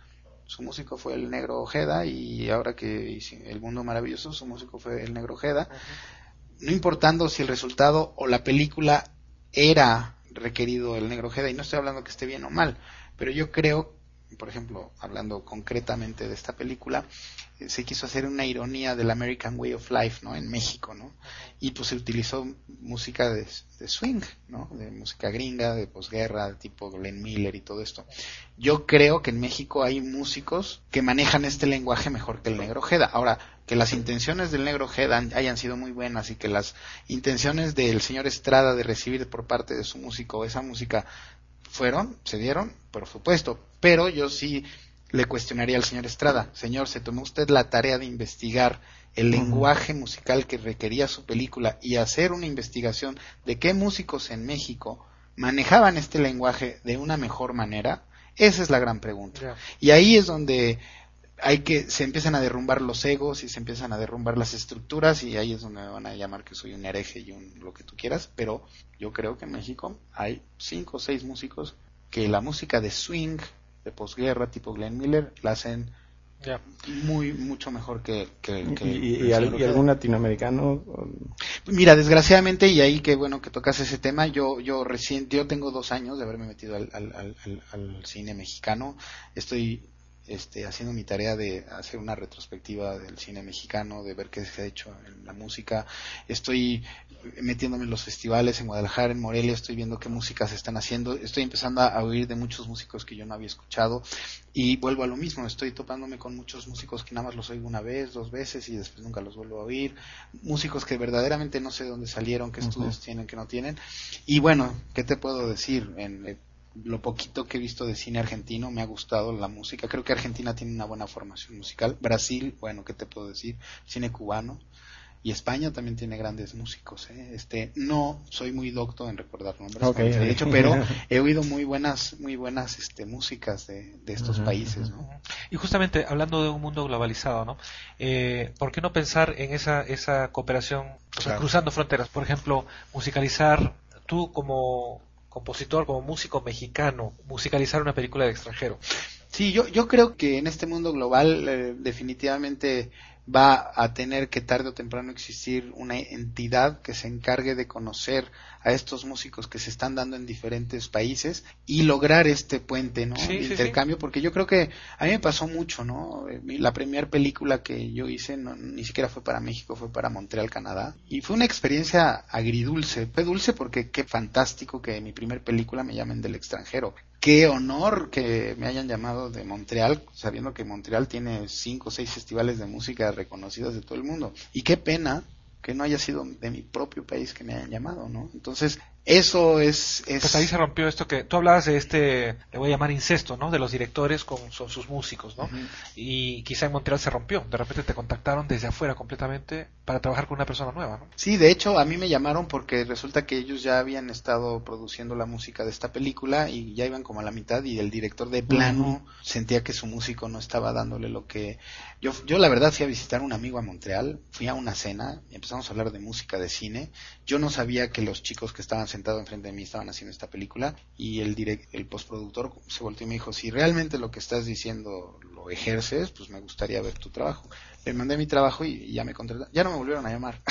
su músico fue el Negro Ojeda, y ahora que hice El Mundo Maravilloso, su músico fue el Negro Ojeda. Uh-huh. No importando si el resultado o la película era requerido el Negro Ojeda, y no estoy hablando que esté bien o mal, pero yo creo, por ejemplo, hablando concretamente de esta película, eh, se quiso hacer una ironía del American Way of Life, ¿no? En México, ¿no? Y pues se utilizó música de, de swing, ¿no? De música gringa, de posguerra, tipo Glenn Miller y todo esto. Yo creo que en México hay músicos que manejan este lenguaje mejor que el Negro Ojeda. Ahora, que las intenciones del Negro Ojeda hayan sido muy buenas y que las intenciones del señor Estrada de recibir por parte de su músico esa música fueron, se dieron, por supuesto, pero yo sí le cuestionaría al señor Estrada: señor, ¿se tomó usted la tarea de investigar el lenguaje musical que requería su película y hacer una investigación de qué músicos en México manejaban este lenguaje de una mejor manera? Esa es la gran pregunta. Yeah. Y ahí es donde hay que se empiezan a derrumbar los egos y se empiezan a derrumbar las estructuras, y ahí es donde me van a llamar que soy un hereje y un lo que tú quieras, pero yo creo que en México hay cinco o seis músicos que la música de swing, de posguerra, tipo Glenn Miller, la hacen yeah. muy mucho mejor que, que, que ¿Y, y, y, al, ¿Y algún latinoamericano? Mira, desgraciadamente, y ahí que bueno que tocas ese tema, yo yo recién yo tengo dos años de haberme metido al, al, al, al, al cine mexicano. Estoy Este, haciendo mi tarea de hacer una retrospectiva del cine mexicano, de ver qué se ha hecho en la música. Estoy metiéndome en los festivales en Guadalajara, en Morelia, estoy viendo qué músicas se están haciendo, estoy empezando a oír de muchos músicos que yo no había escuchado, y vuelvo a lo mismo, estoy topándome con muchos músicos que nada más los oigo una vez, dos veces y después nunca los vuelvo a oír, músicos que verdaderamente no sé de dónde salieron, qué estudios uh-huh. tienen, qué no tienen. Y bueno, ¿qué te puedo decir? En lo poquito que he visto de cine argentino me ha gustado la música. Creo que Argentina tiene una buena formación musical. Brasil, bueno, ¿qué te puedo decir? Cine cubano. Y España también tiene grandes músicos, ¿eh? Este, no soy muy docto en recordar nombres, okay, como okay. he dicho, pero he oído muy buenas, muy buenas, este, músicas de, de estos uh-huh, países, ¿no? Y justamente hablando de un mundo globalizado, ¿no? Eh, ¿por qué no pensar en esa, esa cooperación, o sea, claro. cruzando fronteras? Por ejemplo, musicalizar tú como compositor, como músico mexicano, musicalizar una película de extranjero. Sí, yo yo creo que en este mundo global eh, definitivamente va a tener que tarde o temprano existir una entidad que se encargue de conocer a estos músicos que se están dando en diferentes países y lograr este puente, ¿no? Sí, de sí, intercambio, sí. Porque yo creo que a mí me pasó mucho, ¿no? La primera película que yo hice no, ni siquiera fue para México, fue para Montreal, Canadá, y fue una experiencia agridulce. Fue dulce porque qué fantástico que mi primer película me llamen del extranjero. Qué honor que me hayan llamado de Montreal, sabiendo que Montreal tiene cinco o seis festivales de música reconocidos de todo el mundo. Y qué pena que no haya sido de mi propio país que me hayan llamado, ¿no? Entonces, eso es, es... Pues ahí se rompió esto que... Tú hablabas de este, le voy a llamar incesto, ¿no? De los directores con son sus músicos, ¿no? Uh-huh. Y quizá en Montreal se rompió. De repente te contactaron desde afuera completamente para trabajar con una persona nueva, ¿no? Sí, de hecho, a mí me llamaron porque resulta que ellos ya habían estado produciendo la música de esta película y ya iban como a la mitad, y el director de plano uh-huh. sentía que su músico no estaba dándole lo que... Yo, yo la verdad fui a visitar a un amigo a Montreal, fui a una cena y empezamos a hablar de música, de cine. Yo no sabía que los chicos que estaban sentados enfrente de mí estaban haciendo esta película, y el direct, el postproductor se volteó y me dijo: si realmente lo que estás diciendo lo ejerces, pues me gustaría ver tu trabajo. Le mandé mi trabajo y, y ya me contrataron. Ya no me volvieron a llamar.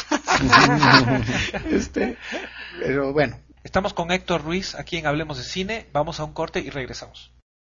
este, pero bueno. Estamos con Héctor Ruiz aquí en Hablemos de Cine. Vamos a un corte y regresamos.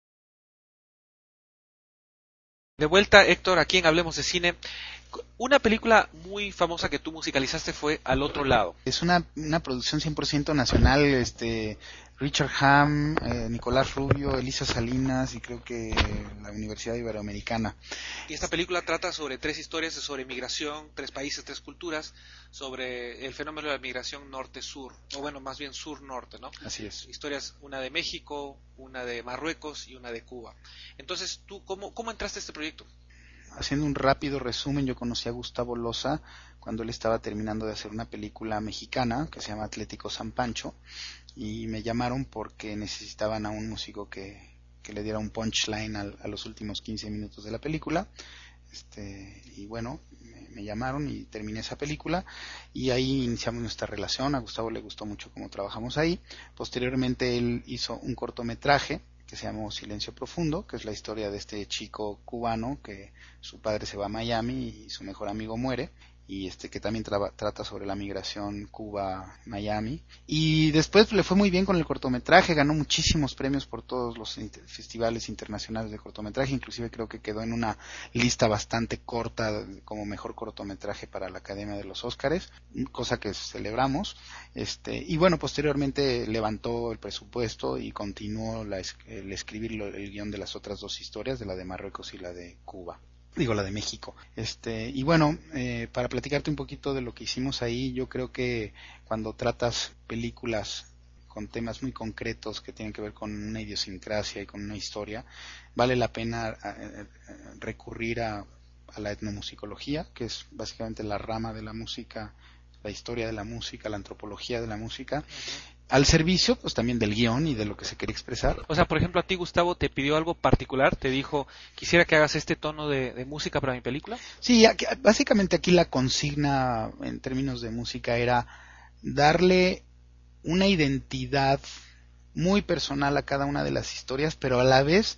De vuelta, Héctor, aquí en Hablemos de Cine. Una película muy famosa que tú musicalizaste fue Al Otro Lado. Es una, una producción cien por ciento nacional, este Richard Hamm, eh, Nicolás Rubio, Elisa Salinas y creo que la Universidad Iberoamericana. Y esta película trata sobre tres historias sobre migración, tres países, tres culturas, sobre el fenómeno de la migración norte-sur, o bueno, más bien sur-norte, ¿no? Así es. Historias, una de México, una de Marruecos y una de Cuba. Entonces, ¿tú cómo, cómo entraste a este proyecto? Haciendo un rápido resumen, yo conocí a Gustavo Loza cuando él estaba terminando de hacer una película mexicana que se llama Atlético San Pancho, y me llamaron porque necesitaban a un músico que, que le diera un punchline a, a los últimos quince minutos de la película. Este, y bueno, me, me llamaron y terminé esa película, y ahí iniciamos nuestra relación. A Gustavo le gustó mucho cómo trabajamos ahí. Posteriormente él hizo un cortometraje que se llamó Silencio Profundo, que es la historia de este chico cubano que su padre se va a Miami y su mejor amigo muere, y este que también tra- trata sobre la migración Cuba-Miami. Y después le fue muy bien con el cortometraje, ganó muchísimos premios por todos los inter- festivales internacionales de cortometraje, inclusive creo que quedó en una lista bastante corta como mejor cortometraje para la Academia de los Óscares, cosa que celebramos. Este, y bueno, posteriormente levantó el presupuesto y continuó la, el escribir el guión de las otras dos historias, de la de Marruecos y la de Cuba. Digo, la de México. Este, y bueno, eh, para platicarte un poquito de lo que hicimos ahí, yo creo que cuando tratas películas con temas muy concretos que tienen que ver con una idiosincrasia y con una historia, vale la pena eh, recurrir a, a la etnomusicología, que es básicamente la rama de la música, la historia de la música, la antropología de la música, uh-huh. Al servicio, pues también del guión y de lo que se quería expresar. O sea, por ejemplo, a ti, Gustavo, ¿te pidió algo particular? ¿Te dijo, quisiera que hagas este tono de, de música para mi película? Sí, aquí, básicamente aquí la consigna en términos de música era darle una identidad muy personal a cada una de las historias, pero a la vez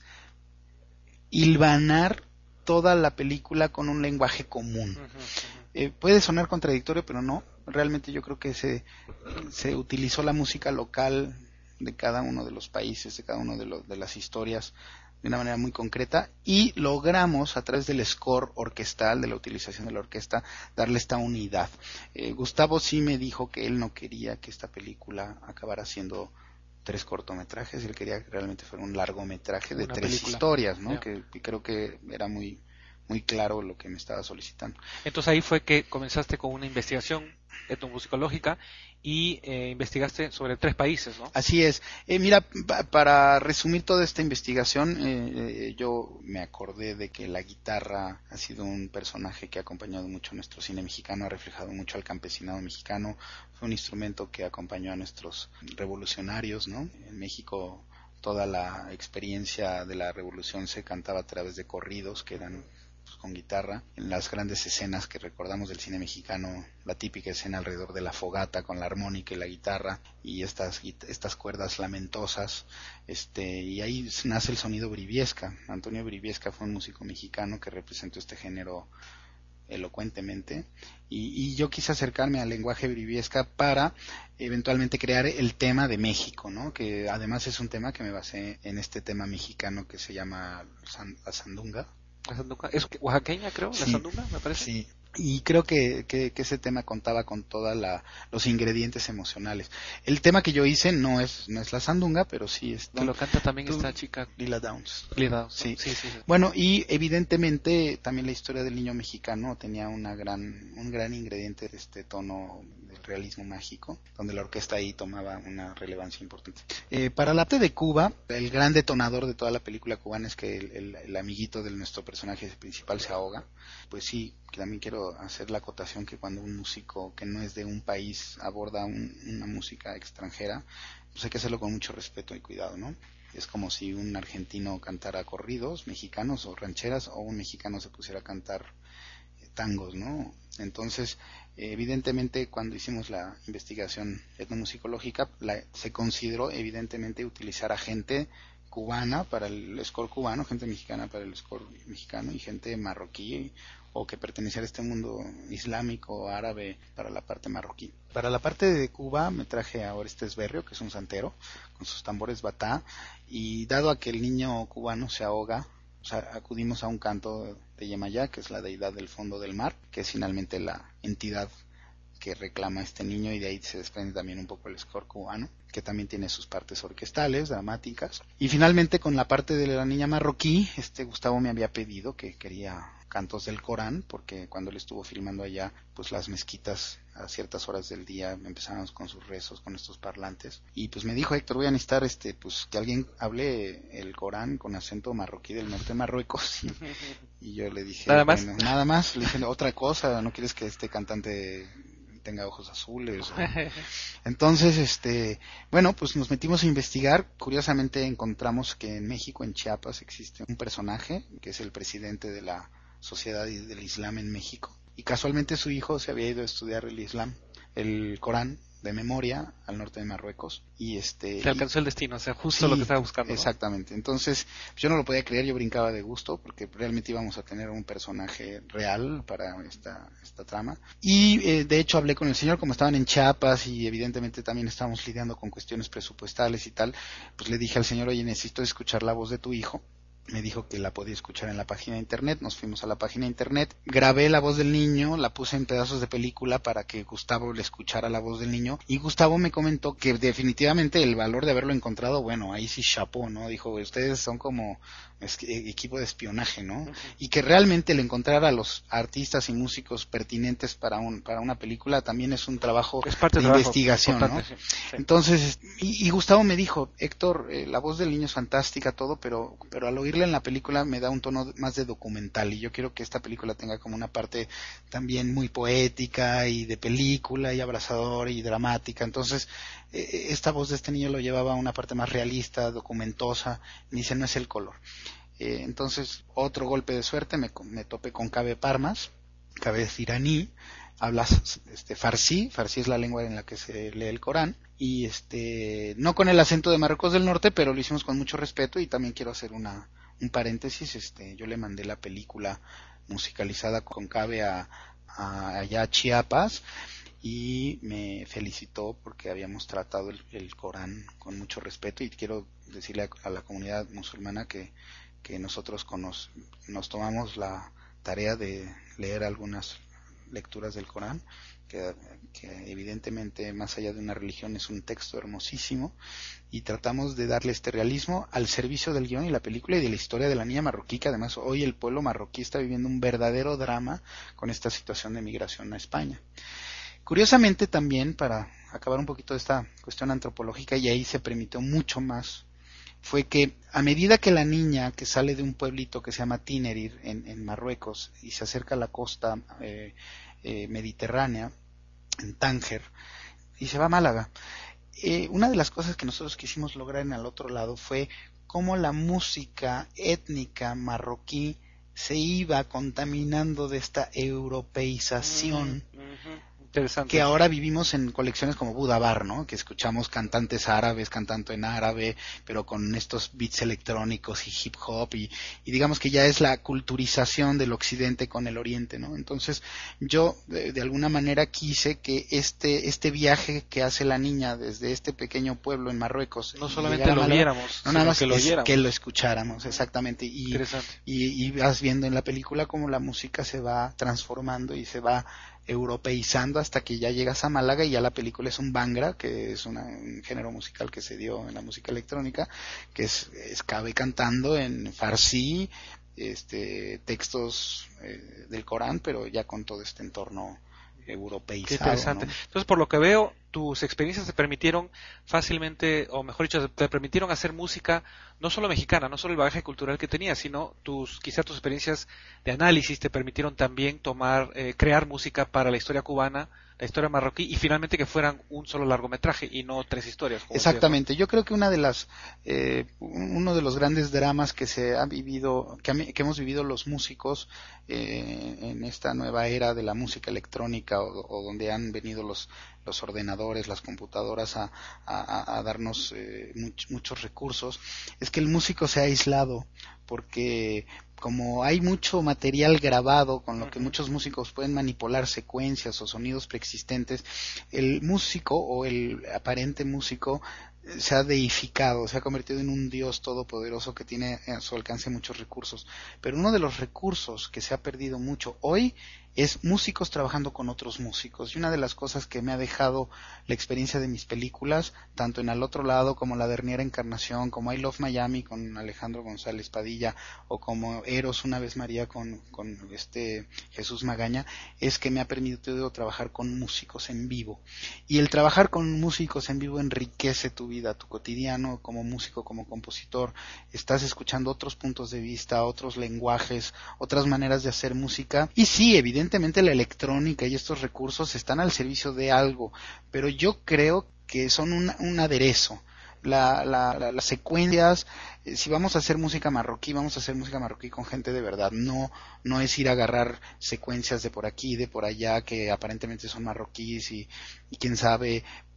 hilvanar toda la película con un lenguaje común. Uh-huh, uh-huh. Eh, puede sonar contradictorio, pero no. Realmente yo creo que se, se utilizó la música local de cada uno de los países, de cada uno de, lo, de las historias, de una manera muy concreta, y logramos a través del score orquestal, de la utilización de la orquesta, darle esta unidad. Eh, Gustavo sí me dijo que él no quería que esta película acabara siendo tres cortometrajes, él quería que realmente fuera un largometraje de una tres película. historias, ¿no? Yeah. Que, que creo que era muy muy claro lo que me estaba solicitando. Entonces ahí fue que comenzaste con una investigación etnomusicológica y eh, investigaste sobre tres países, ¿no? Así es. Eh, mira, pa- para resumir toda esta investigación, eh, eh, yo me acordé de que la guitarra ha sido un personaje que ha acompañado mucho a nuestro cine mexicano, ha reflejado mucho al campesinado mexicano, fue un instrumento que acompañó a nuestros revolucionarios, ¿no? En México toda la experiencia de la revolución se cantaba a través de corridos que eran con guitarra. En las grandes escenas que recordamos del cine mexicano, la típica escena alrededor de la fogata con la armónica y la guitarra y estas estas cuerdas lamentosas, este y ahí nace el sonido briviesca. Antonio Briviesca fue un músico mexicano que representó este género elocuentemente y, y yo quise acercarme al lenguaje briviesca para eventualmente crear el tema de México, ¿no? Que además es un tema que me basé en este tema mexicano que se llama la sandunga. La sandunga es oaxaqueña, creo, sí, la sandunga, me parece. Sí, y creo que, que, que ese tema contaba con todos los ingredientes emocionales. El tema que yo hice no es no es la sandunga, pero sí es... Que lo canta también tú, esta chica. Lila Downs. Lila Downs, sí. Sí, sí, sí. Bueno, y evidentemente también la historia del niño mexicano tenía una gran un gran ingrediente de este tono del realismo mágico, donde la orquesta ahí tomaba una relevancia importante. Eh, para la parte de Cuba, el gran detonador de toda la película cubana es que el, el, el amiguito de nuestro personaje principal se ahoga. Pues sí, también quiero hacer la acotación que cuando un músico que no es de un país aborda un, una música extranjera, pues hay que hacerlo con mucho respeto y cuidado, ¿no? Es como si un argentino cantara corridos mexicanos o rancheras, o un mexicano se pusiera a cantar eh, tangos, ¿no? Entonces, eh, evidentemente, cuando hicimos la investigación etnomusicológica, la, se consideró evidentemente utilizar a gente cubana para el score cubano, gente mexicana para el score mexicano y gente marroquí o que perteneciera a este mundo islámico o árabe para la parte marroquí. Para la parte de Cuba me traje a Orestes Berrio, que es un santero, con sus tambores batá, y dado a que el niño cubano se ahoga, o sea, acudimos a un canto de Yemayá, que es la deidad del fondo del mar, que es finalmente la entidad que reclama a este niño, y de ahí se desprende también un poco el score cubano, que también tiene sus partes orquestales, dramáticas. Y finalmente con la parte de la niña marroquí, este Gustavo me había pedido que quería cantos del Corán, porque cuando él estuvo filmando allá, pues las mezquitas a ciertas horas del día empezábamos con sus rezos, con estos parlantes, y pues me dijo: Héctor, voy a necesitar este, pues que alguien hable el Corán con acento marroquí del norte de Marruecos. Y, y yo le dije, nada más, bueno, nada más, le dije, otra cosa, ¿no quieres que este cantante tenga ojos azules? O... Entonces, este, bueno, pues nos metimos a investigar. Curiosamente encontramos que en México, en Chiapas, existe un personaje que es el presidente de la Sociedad del Islam en México, y casualmente su hijo se había ido a estudiar el Islam, el Corán, de memoria al norte de Marruecos y este te alcanzó el destino, o sea, justo sí, lo que estaba buscando, ¿no? Exactamente. Entonces yo no lo podía creer, yo brincaba de gusto porque realmente íbamos a tener un personaje real para esta esta trama y eh, de hecho hablé con el señor, como estaban en Chiapas y evidentemente también estábamos lidiando con cuestiones presupuestales y tal, pues le dije al señor, oye, necesito escuchar la voz de tu hijo. Me dijo que la podía escuchar en la página de internet, nos fuimos a la página de internet, grabé la voz del niño, la puse en pedazos de película para que Gustavo le escuchara la voz del niño, y Gustavo me comentó que definitivamente el valor de haberlo encontrado, bueno, ahí sí chapó, ¿no? Dijo, ustedes son como equipo de espionaje, ¿no? Uh-huh. Y que realmente el encontrar a los artistas y músicos pertinentes para un para una película también es un trabajo es parte de trabajo investigación, ¿no? Sí, sí. Entonces, y, y Gustavo me dijo, Héctor, eh, la voz del niño es fantástica, todo, pero pero al oírla en la película me da un tono más de documental y yo quiero que esta película tenga como una parte también muy poética y de película y abrazadora y dramática. Entonces, eh, esta voz de este niño lo llevaba a una parte más realista, documentosa, y dice, no es el color. Eh, entonces, otro golpe de suerte, me, me topé con Cabe Parmas. Cabe es iraní, habla este, farsí, farsí es la lengua en la que se lee el Corán, y este no con el acento de Marruecos del Norte, pero lo hicimos con mucho respeto. Y también quiero hacer una un paréntesis, este yo le mandé la película musicalizada con Cabe a, a allá a Chiapas, y me felicitó porque habíamos tratado el, el Corán con mucho respeto, y quiero decirle a, a la comunidad musulmana que, que nosotros con nos, nos tomamos la tarea de leer algunas lecturas del Corán, que, que evidentemente más allá de una religión es un texto hermosísimo, y tratamos de darle este realismo al servicio del guión y la película y de la historia de la niña marroquí, que además hoy el pueblo marroquí está viviendo un verdadero drama con esta situación de migración a España. Curiosamente también, para acabar un poquito de esta cuestión antropológica, y ahí se permitió mucho más, fue que a medida que la niña que sale de un pueblito que se llama Tinerir en, en Marruecos y se acerca a la costa eh, eh, mediterránea, en Tánger, y se va a Málaga, eh, una de las cosas que nosotros quisimos lograr en el otro lado fue cómo la música étnica marroquí se iba contaminando de esta europeización. Uh-huh, uh-huh. Que ahora vivimos en colecciones como Buda Bar, ¿no? Que escuchamos cantantes árabes cantando en árabe, pero con estos beats electrónicos y hip hop, y, y digamos que ya es la culturización del occidente con el oriente, ¿no? Entonces yo de, de alguna manera quise que este este viaje que hace la niña desde este pequeño pueblo en Marruecos, no solamente lo Málaga, viéramos, no nada más que lo, es que lo escucháramos, exactamente, y, y, y vas viendo en la película cómo la música se va transformando y se va europeizando hasta que ya llegas a Málaga y ya la película es un Bhangra, que es una, un género musical que se dio en la música electrónica, que es, es Cabe cantando en farsí, este, textos eh, del Corán, pero ya con todo este entorno europeizado. Qué interesante. ¿No? Entonces, por lo que veo, tus experiencias te permitieron fácilmente, o mejor dicho, te permitieron hacer música no solo mexicana, no solo el bagaje cultural que tenías, sino tus, quizá tus experiencias de análisis te permitieron también tomar, eh, crear música para la historia cubana, la historia marroquí, y finalmente que fueran un solo largometraje y no tres historias. Exactamente. Yo creo que una de las, eh, uno de los grandes dramas que se ha vivido, que, ha, que hemos vivido los músicos eh, en esta nueva era de la música electrónica, o, o donde han venido los los ordenadores, las computadoras a, a, a darnos eh, much, muchos recursos, es que el músico se ha aislado, porque como hay mucho material grabado con lo que muchos músicos pueden manipular secuencias o sonidos preexistentes, el músico o el aparente músico se ha deificado, se ha convertido en un dios todopoderoso que tiene a su alcance muchos recursos. Pero uno de los recursos que se ha perdido mucho hoy es músicos trabajando con otros músicos. Y una de las cosas que me ha dejado la experiencia de mis películas, tanto en Al Otro Lado como La Derniera Encarnación, como I Love Miami con Alejandro González Padilla, o como Eros una vez María con, con este Jesús Magaña, es que me ha permitido trabajar con músicos en vivo. Y el trabajar con músicos en vivo enriquece tu vida, tu cotidiano como músico, como compositor. Estás escuchando otros puntos de vista, otros lenguajes, otras maneras de hacer música. Y sí, evidentemente Evidentemente la electrónica y estos recursos están al servicio de algo, pero yo creo que son un, un aderezo. La, la, la, las secuencias, eh, si vamos a hacer música marroquí, vamos a hacer música marroquí con gente de verdad, no no es ir a agarrar secuencias de por aquí, de por allá, que aparentemente son marroquíes y, y quién sabe.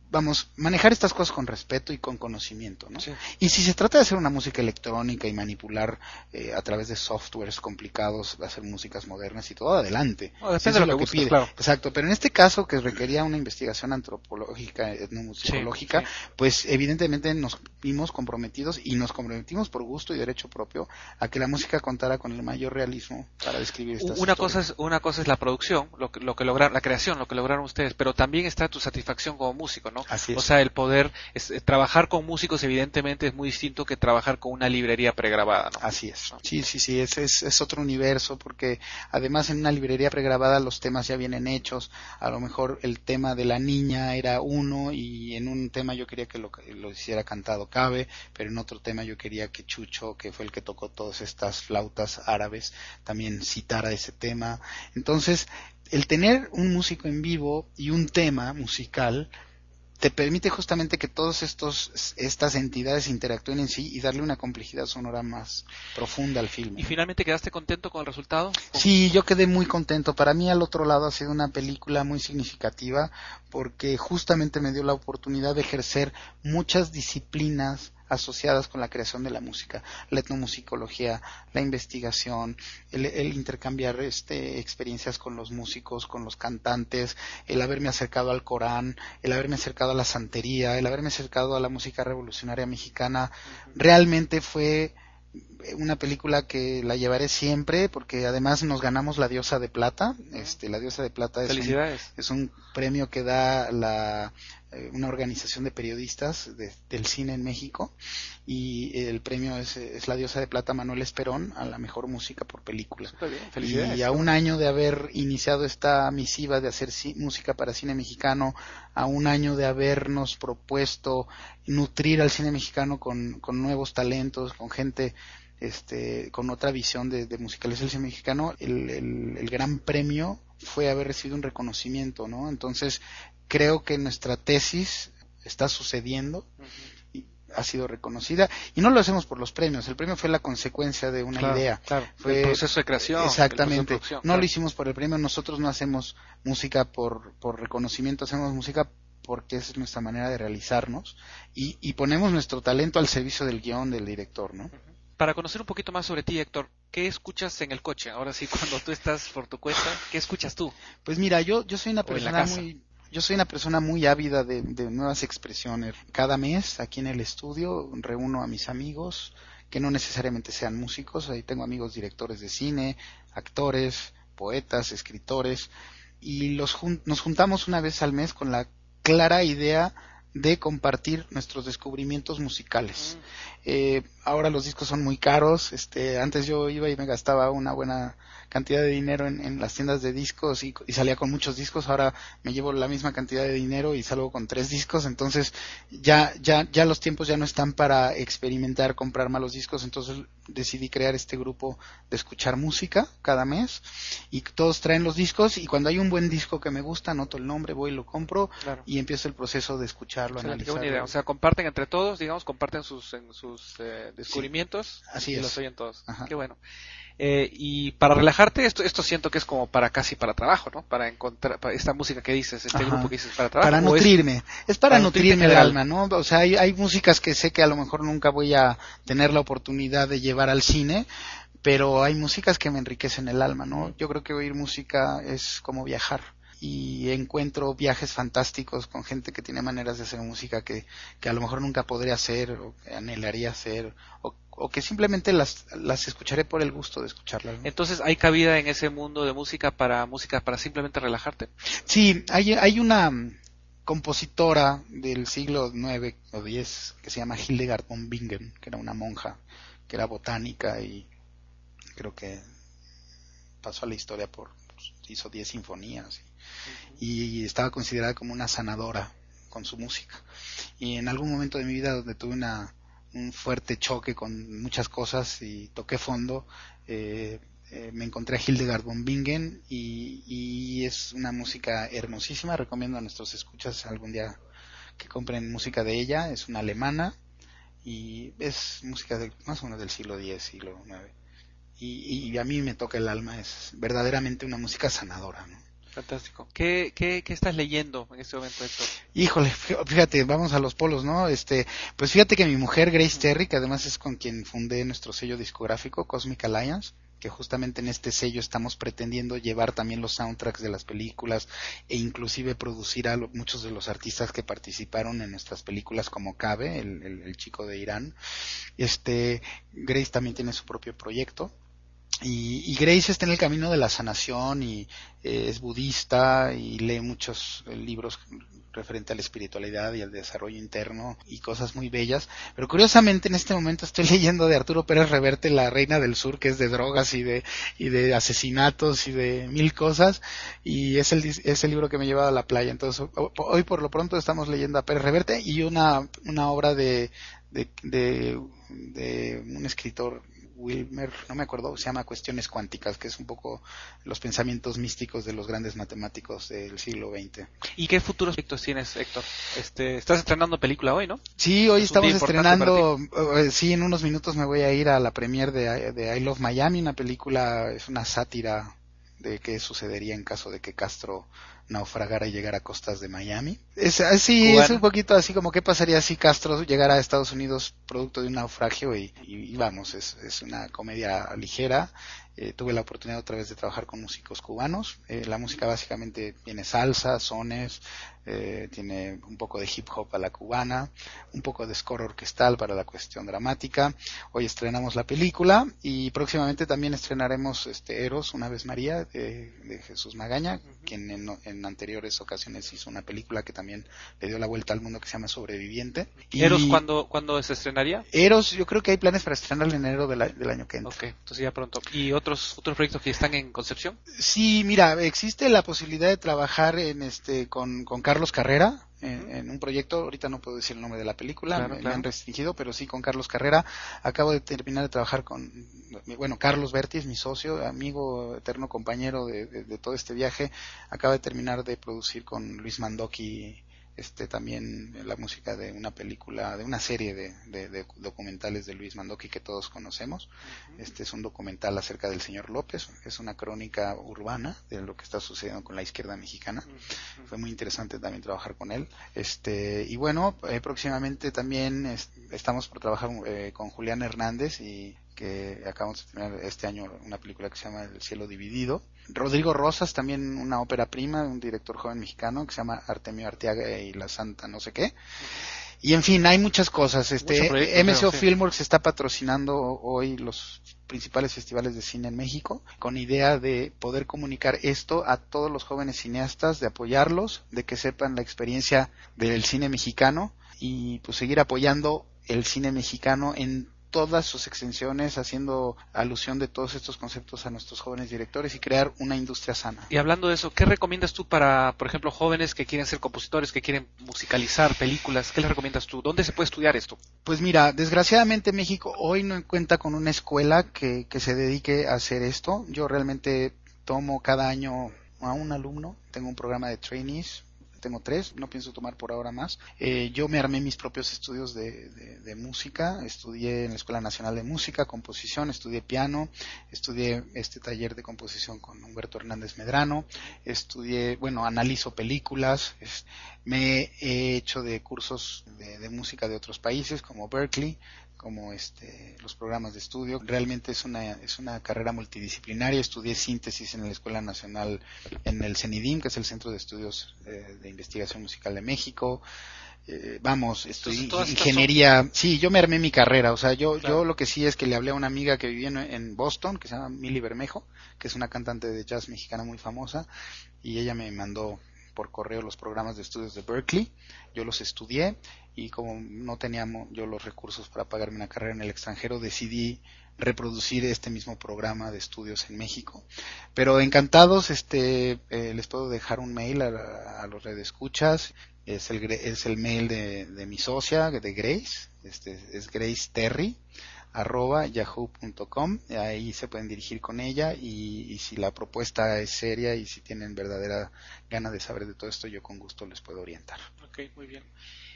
vamos, manejar estas cosas con respeto y con conocimiento, ¿no? Sí. Y si se trata de hacer una música electrónica y manipular eh, a través de softwares complicados, hacer músicas modernas y todo, adelante. No, depende Si de eso lo es que busques, pide. claro. Exacto, pero en este caso que requería una investigación antropológica, etnomusicológica, Sí, sí. pues evidentemente nos vimos comprometidos y nos comprometimos por gusto y derecho propio a que la música contara con el mayor realismo para describir estas Una historias. cosa es una cosa es la producción, lo que, lo que lograron, la creación, lo que lograron ustedes, pero también está tu satisfacción como músico, ¿no? Así es. O sea, el poder es, eh, trabajar con músicos evidentemente es muy distinto que trabajar con una librería pregrabada, ¿no? Así es. Sí, sí, sí, es, es, es otro universo porque además en una librería pregrabada los temas ya vienen hechos. A lo mejor el tema de la niña era uno y en un tema yo quería que lo, lo hiciera cantado Cabe, pero en otro tema yo quería que Chucho, que fue el que tocó todas estas flautas árabes, también citara ese tema. Entonces, el tener un músico en vivo y un tema musical te permite justamente que todas estos estas entidades interactúen en sí y darle una complejidad sonora más profunda al filme. ¿Y finalmente quedaste contento con el resultado? ¿Con... Sí, yo quedé muy contento. Para mí Al otro lado ha sido una película muy significativa porque justamente me dio la oportunidad de ejercer muchas disciplinas asociadas con la creación de la música, la etnomusicología, la investigación, el, el intercambiar este, experiencias con los músicos, con los cantantes, el haberme acercado al Corán, el haberme acercado a la santería, el haberme acercado a la música revolucionaria mexicana. Realmente fue una película que la llevaré siempre porque además nos ganamos la Diosa de Plata. Este, la Diosa de Plata es un, es un premio que da la eh, una organización de periodistas de, del cine en México y el premio es, es la Diosa de Plata Manuel Esperón a la mejor música por película. Y a un año de haber iniciado esta misiva de hacer ci- música para cine mexicano, a un año de habernos propuesto nutrir al cine mexicano con, con nuevos talentos, con gente este con otra visión de, de musicalizar el cine mexicano, el, el, el gran premio fue haber recibido un reconocimiento, ¿no? Entonces creo que nuestra tesis está sucediendo y ha sido reconocida y no lo hacemos por los premios, el premio fue la consecuencia de una claro, idea, claro. fue el proceso de creación, exactamente, el proceso de no claro. lo hicimos por el premio, nosotros no hacemos música por, por reconocimiento, hacemos música porque esa es nuestra manera de realizarnos y, y ponemos nuestro talento al servicio del guión del director, ¿no? Para conocer un poquito más sobre ti, Héctor, ¿qué escuchas en el coche? Ahora sí, cuando tú estás por tu cuenta, ¿qué escuchas tú? Pues mira, yo yo soy una O en la persona casa. muy yo soy una persona muy ávida de, de nuevas expresiones. Cada mes aquí en el estudio reúno a mis amigos que no necesariamente sean músicos. Ahí tengo amigos directores de cine, actores, poetas, escritores y los jun- nos juntamos una vez al mes con la clara idea de compartir nuestros descubrimientos musicales. Eh, ahora los discos son muy caros, este, antes yo iba y me gastaba una buena cantidad de dinero en, en las tiendas de discos y, y salía con muchos discos, ahora me llevo la misma cantidad de dinero y salgo con tres discos, entonces ya, ya, ya los tiempos ya no están para experimentar, comprar malos discos, entonces decidí crear este grupo de escuchar música cada mes y todos traen los discos y cuando hay un buen disco que me gusta, anoto el nombre, voy y lo compro Claro. y empiezo el proceso de escucharlo, Excelente, qué analizarlo. buena idea. O sea, comparten entre todos, digamos, comparten sus, en sus eh, descubrimientos Sí, así y es. los oyen todos. Ajá. Qué bueno. Eh, y para relajarte, esto esto siento que es como para casi para trabajo, ¿no? Para encontrar para esta música que dices, este Ajá. grupo que dices para trabajo. Para ¿o es- nutrirme, es, para, para nutrirte nutrirme el general? alma, ¿no? O sea, hay, hay músicas que sé que a lo mejor nunca voy a tener la oportunidad de llevar al cine, pero hay músicas que me enriquecen el alma, ¿no? Yo creo que oír música es como viajar y encuentro viajes fantásticos con gente que tiene maneras de hacer música que, que a lo mejor nunca podría hacer o que anhelaría hacer o, o que simplemente las, las escucharé por el gusto de escucharlas, ¿no? Entonces, ¿hay cabida en ese mundo de música para música para simplemente relajarte? Sí, hay, hay una mm, compositora del siglo nueve o diez que se llama Hildegard von Bingen, que era una monja, que era botánica y creo que pasó a la historia por, pues, hizo diez sinfonías y, y estaba considerada como una sanadora con su música. Y en algún momento de mi vida donde tuve una, un fuerte choque con muchas cosas y toqué fondo, eh, eh, me encontré a Hildegard von Bingen y, y es una música hermosísima. Recomiendo a nuestros escuchas algún día que compren música de ella. Es una alemana y es música de, más o menos del siglo diez, siglo nueve. Y, y a mí me toca el alma, es verdaderamente una música sanadora, ¿no? Fantástico. ¿Qué, qué, qué estás leyendo en este momento, Héctor? Híjole, fíjate, vamos a los polos, ¿no? Este, pues fíjate que mi mujer, Grace Terry, que además es con quien fundé nuestro sello discográfico, Cosmic Alliance, que justamente en este sello estamos pretendiendo llevar también los soundtracks de las películas e inclusive producir a lo, muchos de los artistas que participaron en nuestras películas, como Cabe, el, el, el chico de Irán. Este, Grace también tiene su propio proyecto. Y, y Grace está en el camino de la sanación y eh, es budista y lee muchos eh, libros referente a la espiritualidad y al desarrollo interno y cosas muy bellas. Pero curiosamente en este momento estoy leyendo de Arturo Pérez Reverte, La Reina del Sur, que es de drogas y de y de asesinatos y de mil cosas, y es el es el libro que me ha llevado a la playa. Entonces hoy por lo pronto estamos leyendo a Pérez Reverte y una una obra de de de, de un escritor, Wilmer, no me acuerdo, se llama Cuestiones Cuánticas, que es un poco los pensamientos místicos de los grandes matemáticos del siglo veinte. ¿Y qué futuros proyectos tienes, Héctor? Este, estás estrenando película hoy, ¿no? Sí, hoy es estamos estrenando, uh, sí, en unos minutos me voy a ir a la premiere de, de I Love Miami, una película, es una sátira de qué sucedería en caso de que Castro naufragara y llegara a costas de Miami. Es así, Cubano. Es un poquito así como qué pasaría si Castro llegara a Estados Unidos producto de un naufragio y, y, y vamos, es, es una comedia ligera. Eh, tuve la oportunidad otra vez de trabajar con músicos cubanos. Eh, la música básicamente tiene salsa, sones, eh, tiene un poco de hip hop a la cubana, un poco de score orquestal para la cuestión dramática. Hoy estrenamos la película y próximamente también estrenaremos este Eros, una vez María, de, de Jesús Magaña, uh-huh. quien en, en anteriores ocasiones hizo una película que también le dio la vuelta al mundo, que se llama Sobreviviente. ¿Y Eros cuándo, cuándo se estrenaría? Eros, yo creo que hay planes para estrenarlo en enero del, del año que entra. Ok, entonces ya pronto. ¿Y otros otros proyectos que están en concepción? Sí, mira, existe la posibilidad de trabajar en este con, con Carlos Carrera en, en un proyecto. Ahorita no puedo decir el nombre de la película, claro, me, claro. me han restringido, pero sí con Carlos Carrera. Acabo de terminar de trabajar con, bueno, Carlos Bertis, mi socio, amigo, eterno compañero de, de, de todo este viaje. Acaba de terminar de producir con Luis Mandoki este también la música de una película, de una serie de, de, de documentales de Luis Mandoki que todos conocemos. Uh-huh. Este es un documental acerca del señor López, es una crónica urbana de lo que está sucediendo con la izquierda mexicana. Uh-huh. Fue muy interesante también trabajar con él. Este y bueno, eh, próximamente también es, estamos por trabajar eh, con Julián Hernández, y que acabamos de tener este año una película que se llama El cielo dividido. Rodrigo Rosas, también una ópera prima, un director joven mexicano que se llama Artemio Arteaga y la Santa no sé qué. Y en fin, hay muchas cosas. Este M C O Filmworks está patrocinando hoy los principales festivales de cine en México, con idea de poder comunicar esto a todos los jóvenes cineastas, de apoyarlos, de que sepan la experiencia del cine mexicano y pues seguir apoyando el cine mexicano en todas sus extensiones, haciendo alusión de todos estos conceptos a nuestros jóvenes directores y crear una industria sana. Y hablando de eso, ¿qué recomiendas tú para, por ejemplo, jóvenes que quieren ser compositores, que quieren musicalizar películas? ¿Qué les recomiendas tú? ¿Dónde se puede estudiar esto? Pues mira, desgraciadamente México hoy no cuenta con una escuela que, que se dedique a hacer esto. Yo realmente tomo cada año a un alumno, tengo un programa de trainees, tengo tres, no pienso tomar por ahora más. Eh, yo me armé mis propios estudios de, de, de música, estudié en la Escuela Nacional de Música, composición, estudié piano, estudié este taller de composición con Humberto Hernández Medrano, estudié, bueno, analizo películas, es, me he hecho de cursos de, de música de otros países como Berkeley, como este los programas de estudio. Realmente es una es una carrera multidisciplinaria. Estudié síntesis en la Escuela Nacional, en el CENIDIM, que es el Centro de Estudios eh, de Investigación Musical de México. Eh, vamos, estoy Entonces, ingeniería. Son... Sí, yo me armé mi carrera. O sea, yo claro. yo lo que sí es que le hablé a una amiga que vivía en, en Boston, que se llama Milly Bermejo, que es una cantante de jazz mexicana muy famosa, y ella me mandó por correo los programas de estudios de Berkeley. Yo los estudié y como no teníamos yo los recursos para pagarme una carrera en el extranjero, decidí reproducir este mismo programa de estudios en México. Pero encantados, este eh, les puedo dejar un mail a, a los redescuchas. Es el es el mail de, de mi socia, de Grace, este es Grace Terry arroba yahoo punto com. Ahí se pueden dirigir con ella y, y si la propuesta es seria y si tienen verdadera gana de saber de todo esto, yo con gusto les puedo orientar. Ok, muy bien.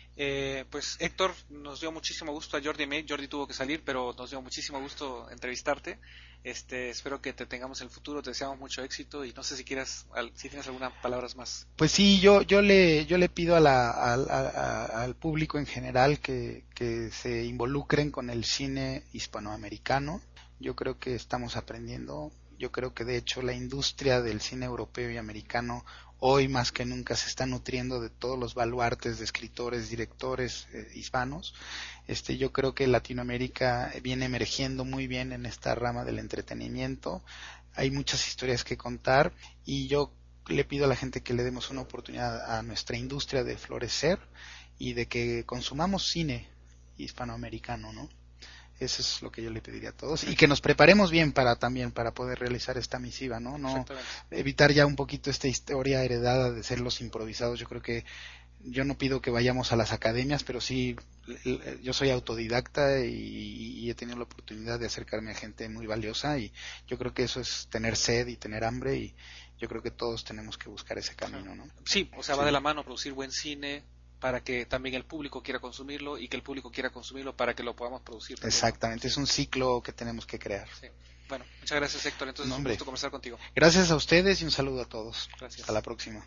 Eh, pues Héctor, nos dio muchísimo gusto a Jordi May. Jordi tuvo que salir, pero nos dio muchísimo gusto entrevistarte. Este, espero que te tengamos en el futuro, te deseamos mucho éxito y no sé si quieras, al, si tienes algunas palabras más. Pues sí, yo yo le yo le pido a la, a, a, a, al público en general que, que se involucren con el cine hispanoamericano. Yo creo que estamos aprendiendo. Yo creo que de hecho la industria del cine europeo y americano hoy más que nunca se está nutriendo de todos los baluartes de escritores, directores eh, hispanos. Este, yo creo que Latinoamérica viene emergiendo muy bien en esta rama del entretenimiento. Hay muchas historias que contar y yo le pido a la gente que le demos una oportunidad a nuestra industria de florecer y de que consumamos cine hispanoamericano, ¿no? Eso es lo que yo le pediría a todos y que nos preparemos bien para también para poder realizar esta misiva, ¿no? No evitar ya un poquito esta historia heredada de ser los improvisados. Yo creo que yo no pido que vayamos a las academias, pero sí yo soy autodidacta y, y he tenido la oportunidad de acercarme a gente muy valiosa y yo creo que eso es tener sed y tener hambre y yo creo que todos tenemos que buscar ese camino, ¿no? Sí, o sea, va sí. de la mano producir buen cine para que también el público quiera consumirlo y que el público quiera consumirlo para que lo podamos producir también, exactamente, ¿no? Es un ciclo que tenemos que crear. Sí. Bueno, muchas gracias, Héctor, entonces no, es un gusto conversar contigo. Gracias a ustedes y un saludo a todos. Gracias. Hasta la próxima.